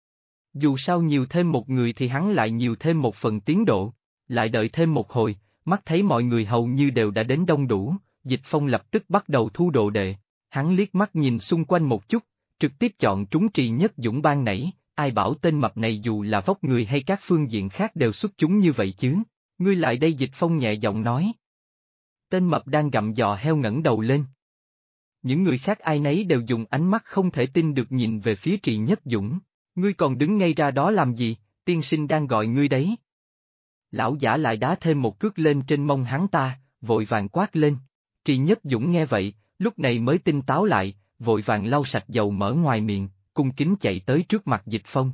Dù sao nhiều thêm một người thì hắn lại nhiều thêm một phần tiến độ, lại đợi thêm một hồi, mắt thấy mọi người hầu như đều đã đến đông đủ, Dịch Phong lập tức bắt đầu thu đồ đệ. Hắn liếc mắt nhìn xung quanh một chút, trực tiếp chọn trúng Trì Nhất Dũng ban nãy, ai bảo tên mập này dù là vóc người hay các phương diện khác đều xuất chúng như vậy chứ. Ngươi lại đây. Dịch Phong nhẹ giọng nói. Tên mập đang gặm giò heo ngẩng đầu lên. Những người khác ai nấy đều dùng ánh mắt không thể tin được nhìn về phía Trì Nhất Dũng. Ngươi còn đứng ngay ra đó làm gì, tiên sinh đang gọi ngươi đấy. Lão giả lại đá thêm một cước lên trên mông hắn ta, vội vàng quát lên. Trì Nhất Dũng nghe vậy, lúc này mới tỉnh táo lại, vội vàng lau sạch dầu mỡ ngoài miệng, cung kính chạy tới trước mặt Dịch Phong.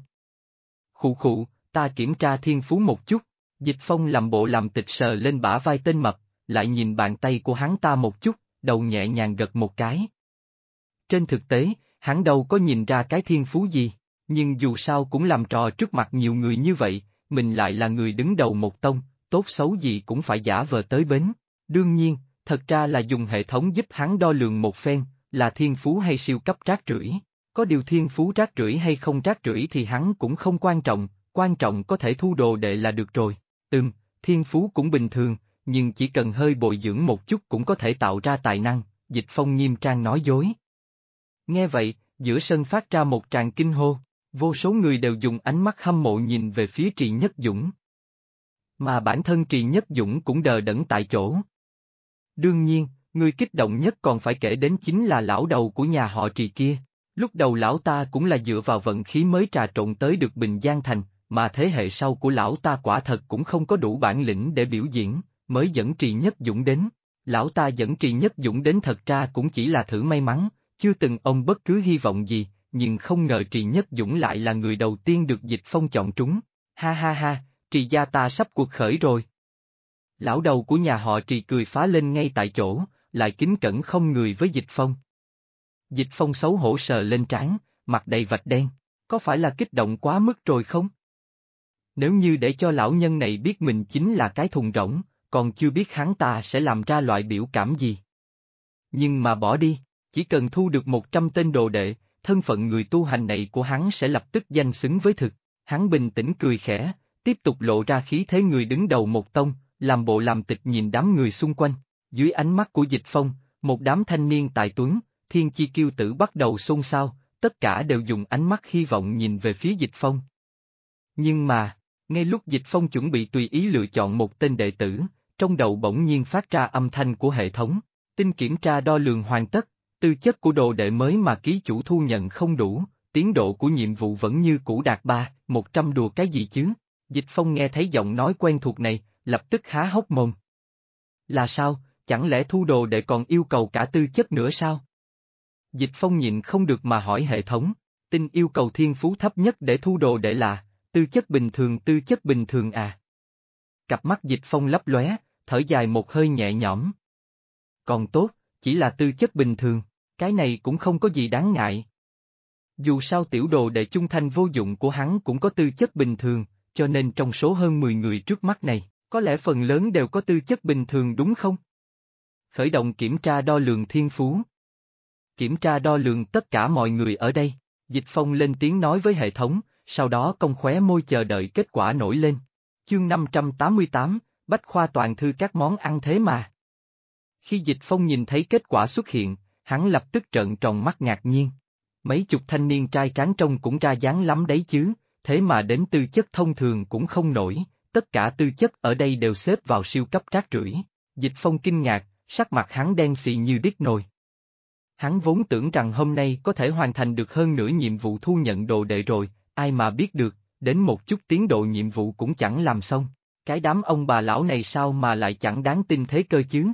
Khụ, ta kiểm tra thiên phú một chút. Dịch Phong làm bộ làm tịch sờ lên bả vai tên mập, lại nhìn bàn tay của hắn ta một chút, đầu nhẹ nhàng gật một cái. Trên thực tế, hắn đâu có nhìn ra cái thiên phú gì, nhưng dù sao cũng làm trò trước mặt nhiều người như vậy, mình lại là người đứng đầu một tông, tốt xấu gì cũng phải giả vờ tới bến. Đương nhiên, thật ra là dùng hệ thống giúp hắn đo lường một phen, là thiên phú hay siêu cấp rác rưởi. Có điều thiên phú rác rưởi hay không rác rưởi thì hắn cũng không quan trọng có thể thu đồ đệ là được rồi. Thiên phú cũng bình thường, nhưng chỉ cần hơi bồi dưỡng một chút cũng có thể tạo ra tài năng, Dịch Phong nghiêm trang nói dối. Nghe vậy, giữa sân phát ra một tràng kinh hô, vô số người đều dùng ánh mắt hâm mộ nhìn về phía Trì Nhất Dũng. Mà bản thân Trì Nhất Dũng cũng đờ đẫn tại chỗ. Đương nhiên, người kích động nhất còn phải kể đến chính là lão đầu của nhà họ Trì kia. Lúc đầu lão ta cũng là dựa vào vận khí mới trà trộn tới được Bình Giang Thành, mà thế hệ sau của lão ta quả thật cũng không có đủ bản lĩnh để biểu diễn, mới dẫn Trì Nhất Dũng đến. Lão ta dẫn Trì Nhất Dũng đến thật ra cũng chỉ là thử may mắn, chưa từng ôm bất cứ hy vọng gì, nhưng không ngờ Trì Nhất Dũng lại là người đầu tiên được Dịch Phong chọn trúng. Ha ha ha, Trì gia ta sắp cuộc khởi rồi. Lão đầu của nhà họ Trì cười phá lên ngay tại chỗ, lại kính cẩn không người với Dịch Phong. Dịch Phong xấu hổ sờ lên trán, mặt đầy vạch đen, có phải là kích động quá mức rồi không? Nếu như để cho lão nhân này biết mình chính là cái thùng rỗng, còn chưa biết hắn ta sẽ làm ra loại biểu cảm gì. Nhưng mà bỏ đi, chỉ cần thu được 100 tên đồ đệ, thân phận người tu hành này của hắn sẽ lập tức danh xứng với thực. Hắn bình tĩnh cười khẽ, tiếp tục lộ ra khí thế người đứng đầu một tông, làm bộ làm tịch nhìn đám người xung quanh. Dưới ánh mắt của Dịch Phong, một đám thanh niên tài tuấn, thiên chi kiêu tử bắt đầu xôn xao, tất cả đều dùng ánh mắt hy vọng nhìn về phía Dịch Phong. Nhưng mà, ngay lúc Dịch Phong chuẩn bị tùy ý lựa chọn một tên đệ tử, trong đầu bỗng nhiên phát ra âm thanh của hệ thống, tin kiểm tra đo lường hoàn tất, tư chất của đồ đệ mới mà ký chủ thu nhận không đủ, tiến độ của nhiệm vụ vẫn như cũ đạt 100 đùa cái gì chứ? Dịch Phong nghe thấy giọng nói quen thuộc này, lập tức há hốc mồm. Là sao, chẳng lẽ thu đồ đệ còn yêu cầu cả tư chất nữa sao? Dịch Phong nhịn không được mà hỏi hệ thống, tin yêu cầu thiên phú thấp nhất để thu đồ đệ là, tư chất bình thường à? Cặp mắt Dịch Phong lấp lóe, thở dài một hơi nhẹ nhõm. Còn tốt, chỉ là tư chất bình thường, cái này cũng không có gì đáng ngại. Dù sao tiểu đồ đệ trung thành vô dụng của hắn cũng có tư chất bình thường, cho nên trong số hơn 10 người trước mắt này, có lẽ phần lớn đều có tư chất bình thường đúng không? Khởi động kiểm tra đo lường thiên phú. Kiểm tra đo lường tất cả mọi người ở đây, Dịch Phong lên tiếng nói với hệ thống, sau đó cong khóe môi chờ đợi kết quả nổi lên. Chương 588, Bách khoa toàn thư các món ăn thế mà. Khi Dịch Phong nhìn thấy kết quả xuất hiện, hắn lập tức trợn tròn mắt ngạc nhiên. Mấy chục thanh niên trai tráng trông cũng ra dáng lắm đấy chứ, thế mà đến tư chất thông thường cũng không nổi, tất cả tư chất ở đây đều xếp vào siêu cấp rác rưởi. Dịch Phong kinh ngạc, sắc mặt hắn đen xì như điếc nồi. Hắn vốn tưởng rằng hôm nay có thể hoàn thành được hơn nửa nhiệm vụ thu nhận đồ đệ rồi, ai mà biết được, đến một chút tiến độ nhiệm vụ cũng chẳng làm xong. Cái đám ông bà lão này sao mà lại chẳng đáng tin thế cơ chứ?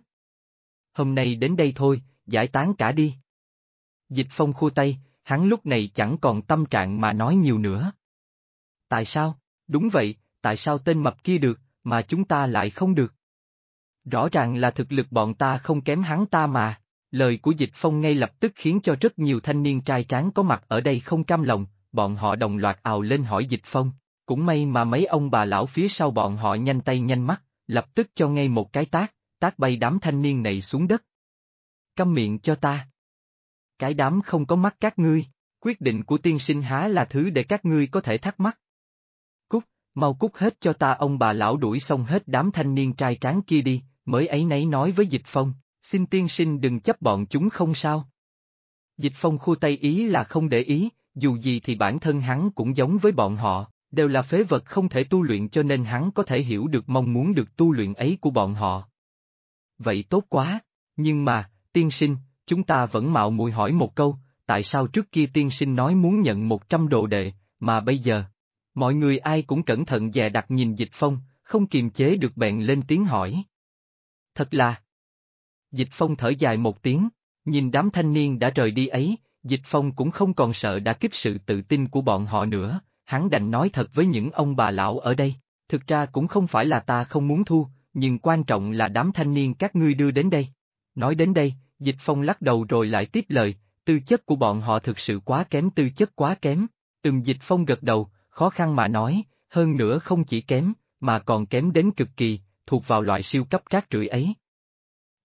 Hôm nay đến đây thôi, giải tán cả đi. Dịch Phong khua tay, hắn lúc này chẳng còn tâm trạng mà nói nhiều nữa. Tại sao? Đúng vậy, tại sao tên mập kia được, mà chúng ta lại không được? Rõ ràng là thực lực bọn ta không kém hắn ta mà. Lời của Dịch Phong ngay lập tức khiến cho rất nhiều thanh niên trai tráng có mặt ở đây không cam lòng, bọn họ đồng loạt ào lên hỏi Dịch Phong. Cũng may mà mấy ông bà lão phía sau bọn họ nhanh tay nhanh mắt, lập tức cho ngay một cái tát bay đám thanh niên này xuống đất. Câm miệng cho ta. Cái đám không có mắt các ngươi, quyết định của tiên sinh há là thứ để các ngươi có thể thắc mắc. Cút, mau cút hết cho ta. Ông bà lão đuổi xong hết đám thanh niên trai tráng kia đi, mới áy náy nói với Dịch Phong, xin tiên sinh đừng chấp bọn chúng không sao. Dịch Phong khua tay ý là không để ý, dù gì thì bản thân hắn cũng giống với bọn họ, đều là phế vật không thể tu luyện cho nên hắn có thể hiểu được mong muốn được tu luyện ấy của bọn họ. Vậy tốt quá, nhưng mà, tiên sinh, chúng ta vẫn mạo muội hỏi một câu, tại sao trước kia tiên sinh nói muốn nhận 100 đồ đệ, mà bây giờ? Mọi người ai cũng cẩn thận dè đặt nhìn Dịch Phong, không kiềm chế được bèn lên tiếng hỏi. Thật là... Dịch Phong thở dài một tiếng, nhìn đám thanh niên đã rời đi ấy, Dịch Phong cũng không còn sợ đả kích sự tự tin của bọn họ nữa, hắn đành nói thật với những ông bà lão ở đây, thực ra cũng không phải là ta không muốn thu, nhưng quan trọng là đám thanh niên các ngươi đưa đến đây. Nói đến đây, Dịch Phong lắc đầu rồi lại tiếp lời, tư chất của bọn họ thực sự quá kém, tư chất quá kém. Dịch Phong gật đầu, khó khăn mà nói, hơn nữa không chỉ kém, mà còn kém đến cực kỳ, thuộc vào loại siêu cấp rác rưởi ấy.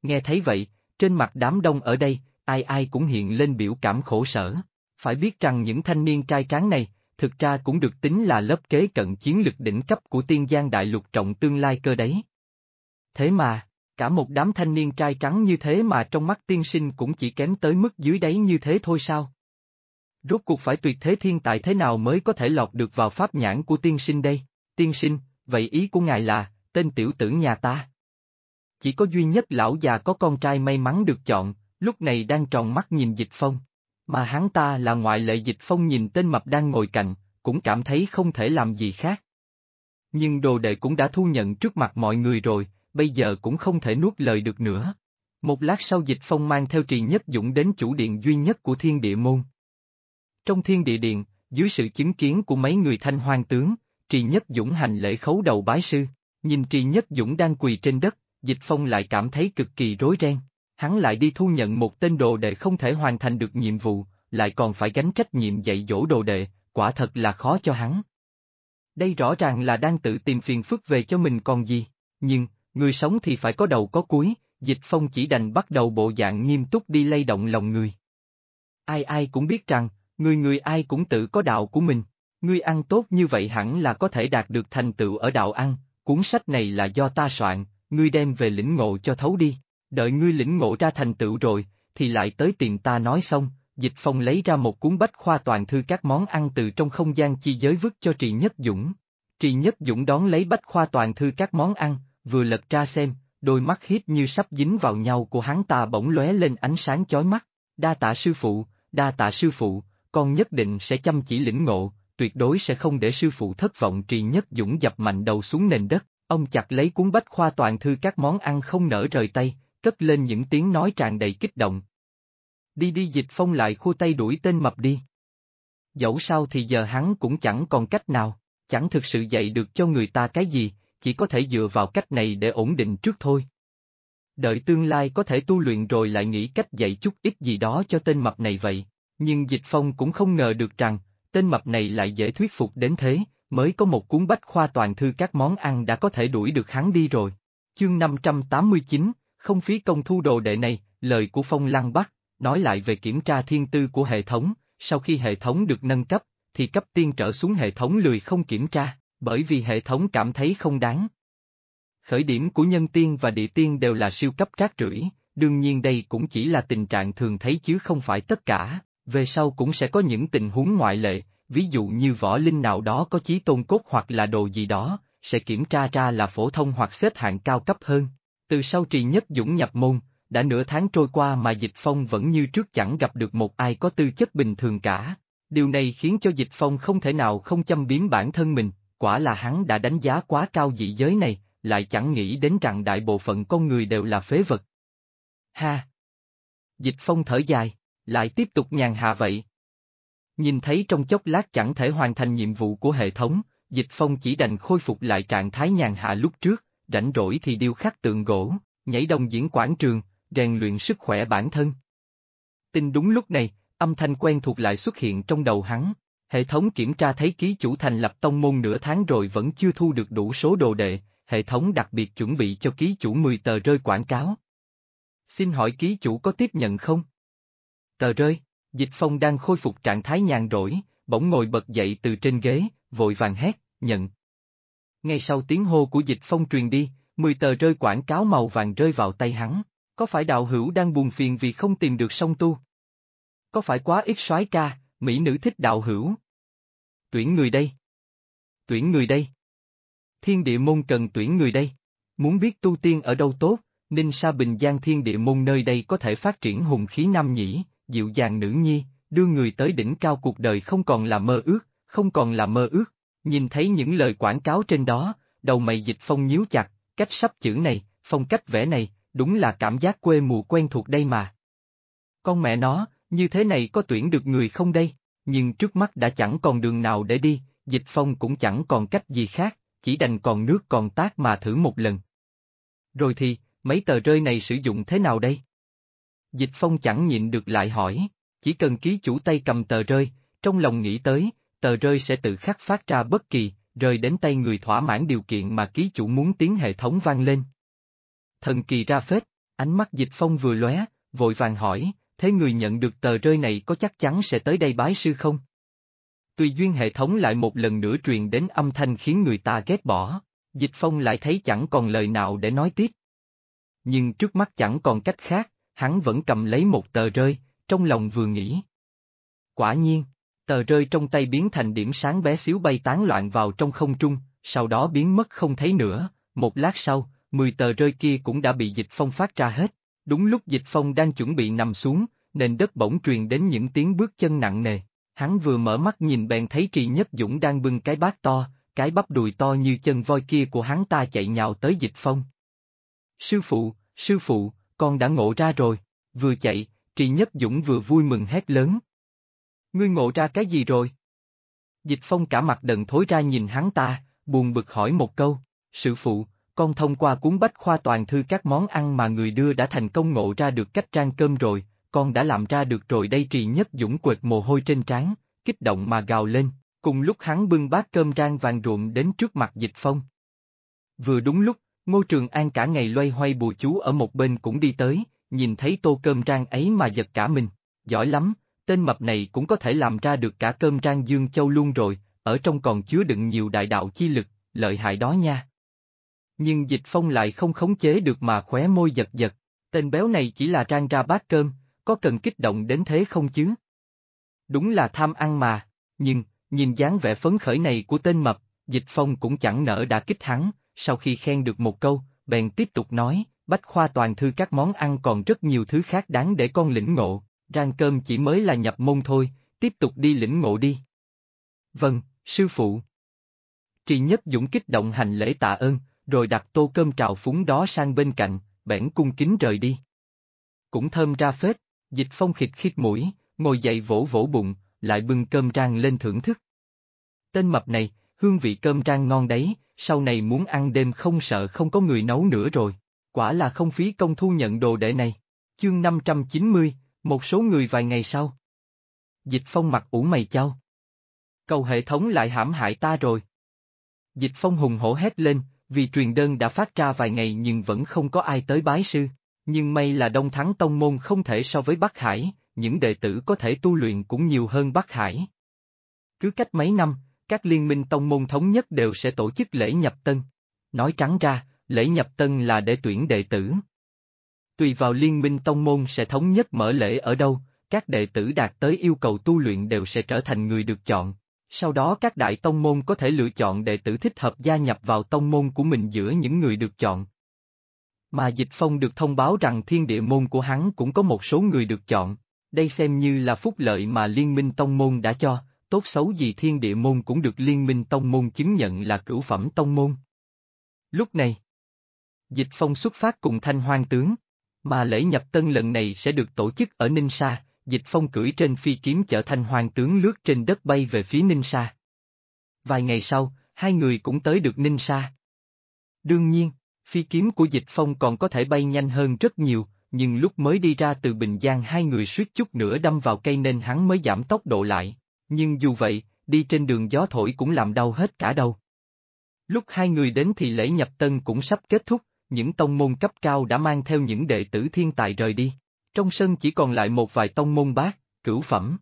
Nghe thấy vậy, trên mặt đám đông ở đây, ai ai cũng hiện lên biểu cảm khổ sở. Phải biết rằng những thanh niên trai tráng này, thực ra cũng được tính là lớp kế cận chiến lực đỉnh cấp của Tiên Giang Đại Lục trọng tương lai cơ đấy. Thế mà, cả một đám thanh niên trai trắng như thế mà trong mắt tiên sinh cũng chỉ kém tới mức dưới đáy như thế thôi sao? Rốt cuộc phải tuyệt thế thiên tài thế nào mới có thể lọt được vào pháp nhãn của tiên sinh đây? Tiên sinh, vậy ý của ngài là, tên tiểu tử nhà ta? Chỉ có duy nhất lão già có con trai may mắn được chọn, lúc này đang tròn mắt nhìn Dịch Phong. Mà hắn ta là ngoại lệ. Dịch Phong nhìn tên mập đang ngồi cạnh, cũng cảm thấy không thể làm gì khác. Nhưng đồ đệ cũng đã thu nhận trước mặt mọi người rồi, bây giờ cũng không thể nuốt lời được nữa. Một lát sau Dịch Phong mang theo Trì Nhất Dũng đến chủ điện duy nhất của Thiên Địa Môn. Trong Thiên Địa Điện, dưới sự chứng kiến của mấy người Thanh Hoang tướng, Trì Nhất Dũng hành lễ khấu đầu bái sư. Nhìn Trì Nhất Dũng đang quỳ trên đất, Dịch Phong lại cảm thấy cực kỳ rối ren. Hắn lại đi thu nhận một tên đồ đệ không thể hoàn thành được nhiệm vụ, lại còn phải gánh trách nhiệm dạy dỗ đồ đệ, quả thật là khó cho hắn. Đây rõ ràng là đang tự tìm phiền phức về cho mình còn gì, nhưng, người sống thì phải có đầu có cuối, Dịch Phong chỉ đành bắt đầu bộ dạng nghiêm túc đi lay động lòng người. Ai ai cũng biết rằng, người ai cũng tự có đạo của mình, ngươi ăn tốt như vậy hẳn là có thể đạt được thành tựu ở đạo ăn, cuốn sách này là do ta soạn, ngươi đem về lĩnh ngộ cho thấu đi. Đợi ngươi lĩnh ngộ ra thành tựu rồi, thì lại tới tìm ta nói xong, Dịch Phong lấy ra một cuốn bách khoa toàn thư các món ăn từ trong không gian chi giới vứt cho Trì Nhất Dũng. Trì Nhất Dũng đón lấy bách khoa toàn thư các món ăn, vừa lật ra xem, đôi mắt hiếp như sắp dính vào nhau của hắn ta bỗng lóe lên ánh sáng chói mắt. Đa tạ sư phụ, con nhất định sẽ chăm chỉ lĩnh ngộ, tuyệt đối sẽ không để sư phụ thất vọng. Trì Nhất Dũng dập mạnh đầu xuống nền đất, ông chặt lấy cuốn bách khoa toàn thư các món ăn không nỡ rời tay, cất lên những tiếng nói tràn đầy kích động. Đi đi. Dịch Phong lại khua tay đuổi tên mập đi. Dẫu sao thì giờ hắn cũng chẳng còn cách nào, chẳng thực sự dạy được cho người ta cái gì, chỉ có thể dựa vào cách này để ổn định trước thôi. Đợi tương lai có thể tu luyện rồi lại nghĩ cách dạy chút ít gì đó cho tên mập này vậy. Nhưng Dịch Phong cũng không ngờ được rằng, tên mập này lại dễ thuyết phục đến thế, mới có một cuốn bách khoa toàn thư các món ăn đã có thể đuổi được hắn đi rồi. Chương 589, không phí công thu đồ đệ này, lời của Phong Lăng Bắc, nói lại về kiểm tra thiên tư của hệ thống, sau khi hệ thống được nâng cấp, thì cấp tiên trở xuống hệ thống lười không kiểm tra, bởi vì hệ thống cảm thấy không đáng. Khởi điểm của nhân tiên và địa tiên đều là siêu cấp rác rưởi, đương nhiên đây cũng chỉ là tình trạng thường thấy chứ không phải tất cả, về sau cũng sẽ có những tình huống ngoại lệ, ví dụ như võ linh nào đó có chí tôn cốt hoặc là đồ gì đó, sẽ kiểm tra ra là phổ thông hoặc xếp hạng cao cấp hơn. Từ sau Trì Nhất Dũng nhập môn, đã nửa tháng trôi qua mà Dịch Phong vẫn như trước chẳng gặp được một ai có tư chất bình thường cả. Điều này khiến cho Dịch Phong không thể nào không châm biếm bản thân mình, quả là hắn đã đánh giá quá cao dị giới này, lại chẳng nghĩ đến rằng đại bộ phận con người đều là phế vật. Ha! Dịch Phong thở dài, lại tiếp tục nhàn hạ vậy. Nhìn thấy trong chốc lát chẳng thể hoàn thành nhiệm vụ của hệ thống, Dịch Phong chỉ đành khôi phục lại trạng thái nhàn hạ lúc trước, rảnh rỗi thì điêu khắc tượng gỗ, nhảy đồng diễn quảng trường, rèn luyện sức khỏe bản thân. Tin đúng lúc này, âm thanh quen thuộc lại xuất hiện trong đầu hắn. Hệ thống kiểm tra thấy ký chủ thành lập tông môn nửa tháng rồi vẫn chưa thu được đủ số đồ đệ, hệ thống đặc biệt chuẩn bị cho ký chủ 10 tờ rơi quảng cáo. Xin hỏi ký chủ có tiếp nhận không? Tờ rơi, Dịch Phong đang khôi phục trạng thái nhàn rỗi, bỗng ngồi bật dậy từ trên ghế, vội vàng hét, nhận. Ngay sau tiếng hô của Dịch Phong truyền đi, 10 tờ rơi quảng cáo màu vàng rơi vào tay hắn. Có phải đạo hữu đang buồn phiền vì không tìm được song tu? Có phải quá ít soái ca, mỹ nữ thích đạo hữu? Tuyển người đây. Tuyển người đây. Thiên Địa Môn cần tuyển người đây. Muốn biết tu tiên ở đâu tốt, Ninh Sa Bình Giang Thiên Địa Môn nơi đây có thể phát triển hùng khí nam nhĩ, dịu dàng nữ nhi, đưa người tới đỉnh cao cuộc đời không còn là mơ ước, không còn là mơ ước. Nhìn thấy những lời quảng cáo trên đó, đầu mày Dịch Phong nhíu chặt, cách sắp chữ này, phong cách vẽ này, đúng là cảm giác quê mùa quen thuộc đây mà. Con mẹ nó, như thế này có tuyển được người không đây? Nhưng trước mắt đã chẳng còn đường nào để đi, Dịch Phong cũng chẳng còn cách gì khác, chỉ đành còn nước còn tát mà thử một lần. Rồi thì, mấy tờ rơi này sử dụng thế nào đây? Dịch Phong chẳng nhịn được lại hỏi, chỉ cần ký chủ tay cầm tờ rơi, trong lòng nghĩ tới, tờ rơi sẽ tự khắc phát ra bất kỳ, rơi đến tay người thỏa mãn điều kiện mà ký chủ muốn tiếng hệ thống vang lên. Thần kỳ ra phết, Ánh mắt Dịch Phong vừa lóe, vội vàng hỏi, thế người nhận được tờ rơi này có chắc chắn sẽ tới đây bái sư không? Tùy duyên hệ thống lại một lần nữa truyền đến âm thanh khiến người ta ghét bỏ, Dịch Phong lại thấy chẳng còn lời nào để nói tiếp. Nhưng trước mắt chẳng còn cách khác, hắn vẫn cầm lấy một tờ rơi, trong lòng vừa nghĩ. Quả nhiên, tờ rơi trong tay biến thành điểm sáng bé xíu bay tán loạn vào trong không trung, sau đó biến mất không thấy nữa, một lát sau, 10 tờ rơi kia cũng đã bị Dịch Phong phát ra hết. Đúng lúc Dịch Phong đang chuẩn bị nằm xuống, nền đất bỗng truyền đến những tiếng bước chân nặng nề. Hắn vừa mở mắt nhìn bèn thấy Trì Nhất Dũng đang bưng cái bát to, cái bắp đùi to như chân voi kia của hắn ta chạy nhào tới Dịch Phong. Sư phụ, con đã ngộ ra rồi. Vừa chạy, Trì Nhất Dũng vừa vui mừng hét lớn. Ngươi ngộ ra cái gì rồi? Dịch Phong cả mặt đần thối ra nhìn hắn ta, buồn bực hỏi một câu. Sư phụ, con thông qua cuốn bách khoa toàn thư các món ăn mà người đưa đã thành công ngộ ra được cách rang cơm rồi, con đã làm ra được rồi đây. Trì Nhất Dũng quệt mồ hôi trên trán, kích động mà gào lên, cùng lúc hắn bưng bát cơm rang vàng ruộm đến trước mặt Dịch Phong. Vừa đúng lúc, Ngô Trường An cả ngày loay hoay bùa chú ở một bên cũng đi tới, nhìn thấy tô cơm rang ấy mà giật cả mình, giỏi lắm, tên mập này cũng có thể làm ra được cả cơm rang Dương Châu luôn rồi, ở trong còn chứa đựng nhiều đại đạo chi lực, lợi hại đó nha. Nhưng Dịch Phong lại không khống chế được mà khóe môi giật giật, tên béo này chỉ là rang ra bát cơm, có cần kích động đến thế không chứ? Đúng là tham ăn mà, nhưng, nhìn dáng vẻ phấn khởi này của tên mập, Dịch Phong cũng chẳng nỡ đả kích hắn, sau khi khen được một câu, bèn tiếp tục nói, bách khoa toàn thư các món ăn còn rất nhiều thứ khác đáng để con lĩnh ngộ, rang cơm chỉ mới là nhập môn thôi, tiếp tục đi lĩnh ngộ đi. Vâng, sư phụ. Trì Nhất Dũng kích động hành lễ tạ ơn, rồi đặt tô cơm trào phúng đó sang bên cạnh, bẽn cung kính rời đi. Cũng thơm ra phết, Dịch Phong khịt khịt mũi, ngồi dậy vỗ vỗ bụng, lại bưng cơm rang lên thưởng thức. Tên mập này, hương vị cơm rang ngon đấy, sau này muốn ăn đêm không sợ không có người nấu nữa rồi, quả là không phí công thu nhận đồ đệ này. Chương 590, một số người vài ngày sau. Dịch Phong mặt ủ mày chau. Cầu hệ thống lại hãm hại ta rồi. Dịch Phong hùng hổ hét lên, vì truyền đơn đã phát ra vài ngày nhưng vẫn không có ai tới bái sư, nhưng may là Đông Thắng Tông Môn không thể so với Bắc Hải, những đệ tử có thể tu luyện cũng nhiều hơn Bắc Hải. Cứ cách mấy năm, các liên minh tông môn thống nhất đều sẽ tổ chức lễ nhập tân. Nói trắng ra, lễ nhập tân là để tuyển đệ tử. Tùy vào liên minh tông môn sẽ thống nhất mở lễ ở đâu, các đệ tử đạt tới yêu cầu tu luyện đều sẽ trở thành người được chọn. Sau đó các đại tông môn có thể lựa chọn đệ tử thích hợp gia nhập vào tông môn của mình giữa những người được chọn. Mà Dịch Phong được thông báo rằng thiên địa môn của hắn cũng có một số người được chọn, đây xem như là phúc lợi mà liên minh tông môn đã cho, tốt xấu gì thiên địa môn cũng được liên minh tông môn chứng nhận là cửu phẩm tông môn. Lúc này, Dịch Phong xuất phát cùng Thanh Hoang tướng, mà lễ nhập tân lần này sẽ được tổ chức ở Ninh Sa. Dịch Phong cưỡi trên phi kiếm chở Thanh Hoang tướng lướt trên đất bay về phía Ninh Sa. Vài ngày sau, hai người cũng tới được Ninh Sa. Đương nhiên, phi kiếm của Dịch Phong còn có thể bay nhanh hơn rất nhiều, nhưng lúc mới đi ra từ Bình Giang hai người suýt chút nữa đâm vào cây nên hắn mới giảm tốc độ lại. Nhưng dù vậy, đi trên đường gió thổi cũng làm đau hết cả đầu. Lúc hai người đến thì lễ nhập tân cũng sắp kết thúc, những tông môn cấp cao đã mang theo những đệ tử thiên tài rời đi. Trong sân chỉ còn lại một vài tông môn bát, cửu phẩm.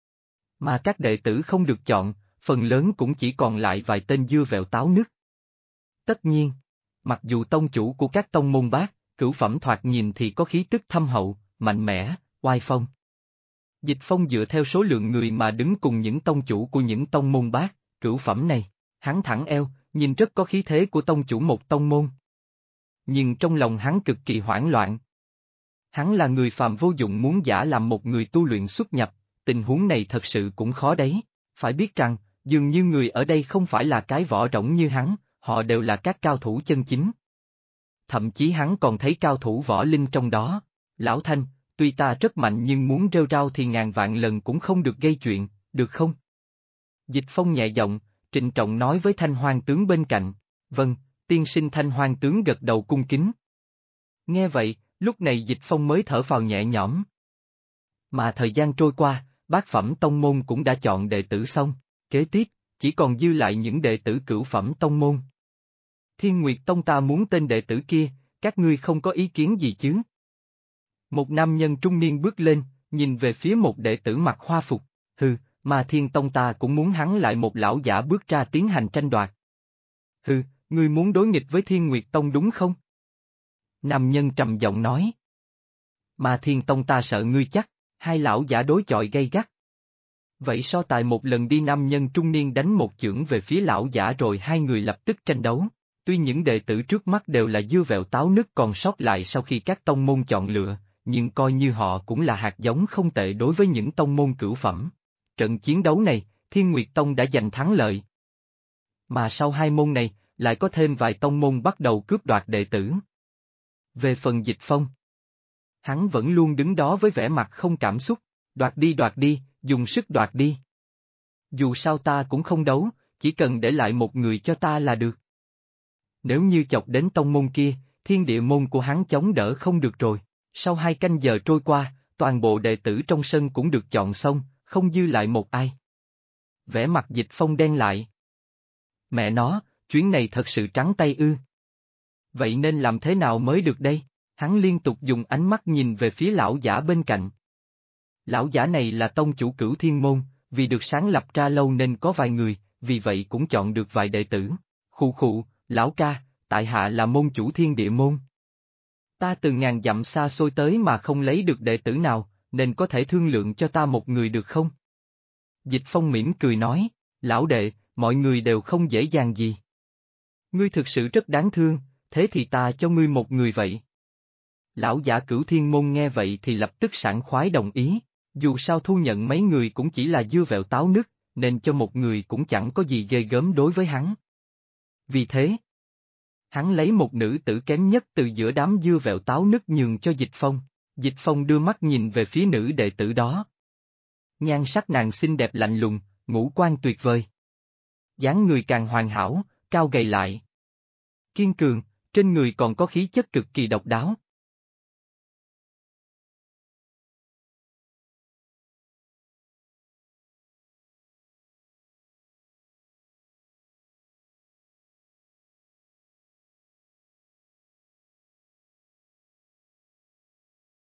Mà các đệ tử không được chọn, phần lớn cũng chỉ còn lại vài tên dưa vẹo táo nứt. Tất nhiên, mặc dù tông chủ của các tông môn bát, cửu phẩm thoạt nhìn thì có khí tức thâm hậu, mạnh mẽ, oai phong. Dịch Phong dựa theo số lượng người mà đứng cùng những tông chủ của những tông môn bát, cửu phẩm này, hắn thẳng eo, nhìn rất có khí thế của tông chủ một tông môn. Nhưng trong lòng hắn cực kỳ hoảng loạn. Hắn là người phàm vô dụng muốn giả làm một người tu luyện xuất nhập, tình huống này thật sự cũng khó đấy, phải biết rằng, dường như người ở đây không phải là cái vỏ rỗng như hắn, họ đều là các cao thủ chân chính. Thậm chí hắn còn thấy cao thủ võ linh trong đó, Lão Thanh, tuy ta rất mạnh nhưng muốn rêu rao thì ngàn vạn lần cũng không được gây chuyện, được không? Dịch Phong nhẹ giọng, trịnh trọng nói với Thanh Hoang tướng bên cạnh, vâng, tiên sinh. Thanh Hoang tướng gật đầu cung kính. Nghe vậy, lúc này Dịch Phong mới thở phào nhẹ nhõm. Mà thời gian trôi qua, bát phẩm tông môn cũng đã chọn đệ tử xong, kế tiếp, chỉ còn dư lại những đệ tử cửu phẩm tông môn. Thiên Nguyệt Tông ta muốn tên đệ tử kia, các ngươi không có ý kiến gì chứ? Một nam nhân trung niên bước lên, nhìn về phía một đệ tử mặc hoa phục, hừ, mà Thiên Tông ta cũng muốn hắn lại một lão giả bước ra tiến hành tranh đoạt. Hừ, ngươi muốn đối nghịch với Thiên Nguyệt Tông đúng không? Nam nhân trầm giọng nói. Mà Thiên Tông ta sợ ngươi chắc, hai lão giả đối chọi gay gắt. Vậy so tài một lần đi, nam nhân trung niên đánh một chưởng về phía lão giả rồi hai người lập tức tranh đấu. Tuy những đệ tử trước mắt đều là dưa vẹo táo nứt còn sót lại sau khi các tông môn chọn lựa, nhưng coi như họ cũng là hạt giống không tệ đối với những tông môn cửu phẩm. Trận chiến đấu này, Thiên Nguyệt Tông đã giành thắng lợi. Mà sau hai môn này, lại có thêm vài tông môn bắt đầu cướp đoạt đệ tử. Về phần Dịch Phong, hắn vẫn luôn đứng đó với vẻ mặt không cảm xúc, đoạt đi, dùng sức đoạt đi. Dù sao ta cũng không đấu, chỉ cần để lại một người cho ta là được. Nếu như chọc đến tông môn kia, thiên địa môn của hắn chống đỡ không được rồi. Sau 2 canh giờ trôi qua, toàn bộ đệ tử trong sân cũng được chọn xong, không dư lại một ai. Vẻ mặt Dịch Phong đen lại. Mẹ nó, chuyến này thật sự trắng tay ư. Vậy nên làm thế nào mới được đây? Hắn liên tục dùng ánh mắt nhìn về phía lão giả bên cạnh. Lão giả này là tông chủ Cửu Thiên Môn, vì được sáng lập ra lâu nên có vài người, vì vậy cũng chọn được vài đệ tử. Khụ khụ, lão ca, tại hạ là môn chủ Thiên Địa Môn. Ta từ ngàn dặm xa xôi tới mà không lấy được đệ tử nào, nên có thể thương lượng cho ta một người được không? Dịch Phong mỉm cười nói, lão đệ, mọi người đều không dễ dàng gì. Ngươi thực sự rất đáng thương, thế thì ta cho ngươi một người vậy. Lão giả Cửu Thiên Môn nghe vậy thì lập tức sảng khoái đồng ý, dù sao thu nhận mấy người cũng chỉ là dưa vẹo táo nứt, nên cho một người cũng chẳng có gì ghê gớm đối với hắn. Vì thế, hắn lấy một nữ tử kém nhất từ giữa đám dưa vẹo táo nứt nhường cho Dịch Phong. Dịch Phong đưa mắt nhìn về phía nữ đệ tử đó. Nhan sắc nàng xinh đẹp lạnh lùng, ngũ quan tuyệt vời. Dáng người càng hoàn hảo, cao gầy lại. Kiên cường, trên người còn có khí chất cực kỳ độc đáo.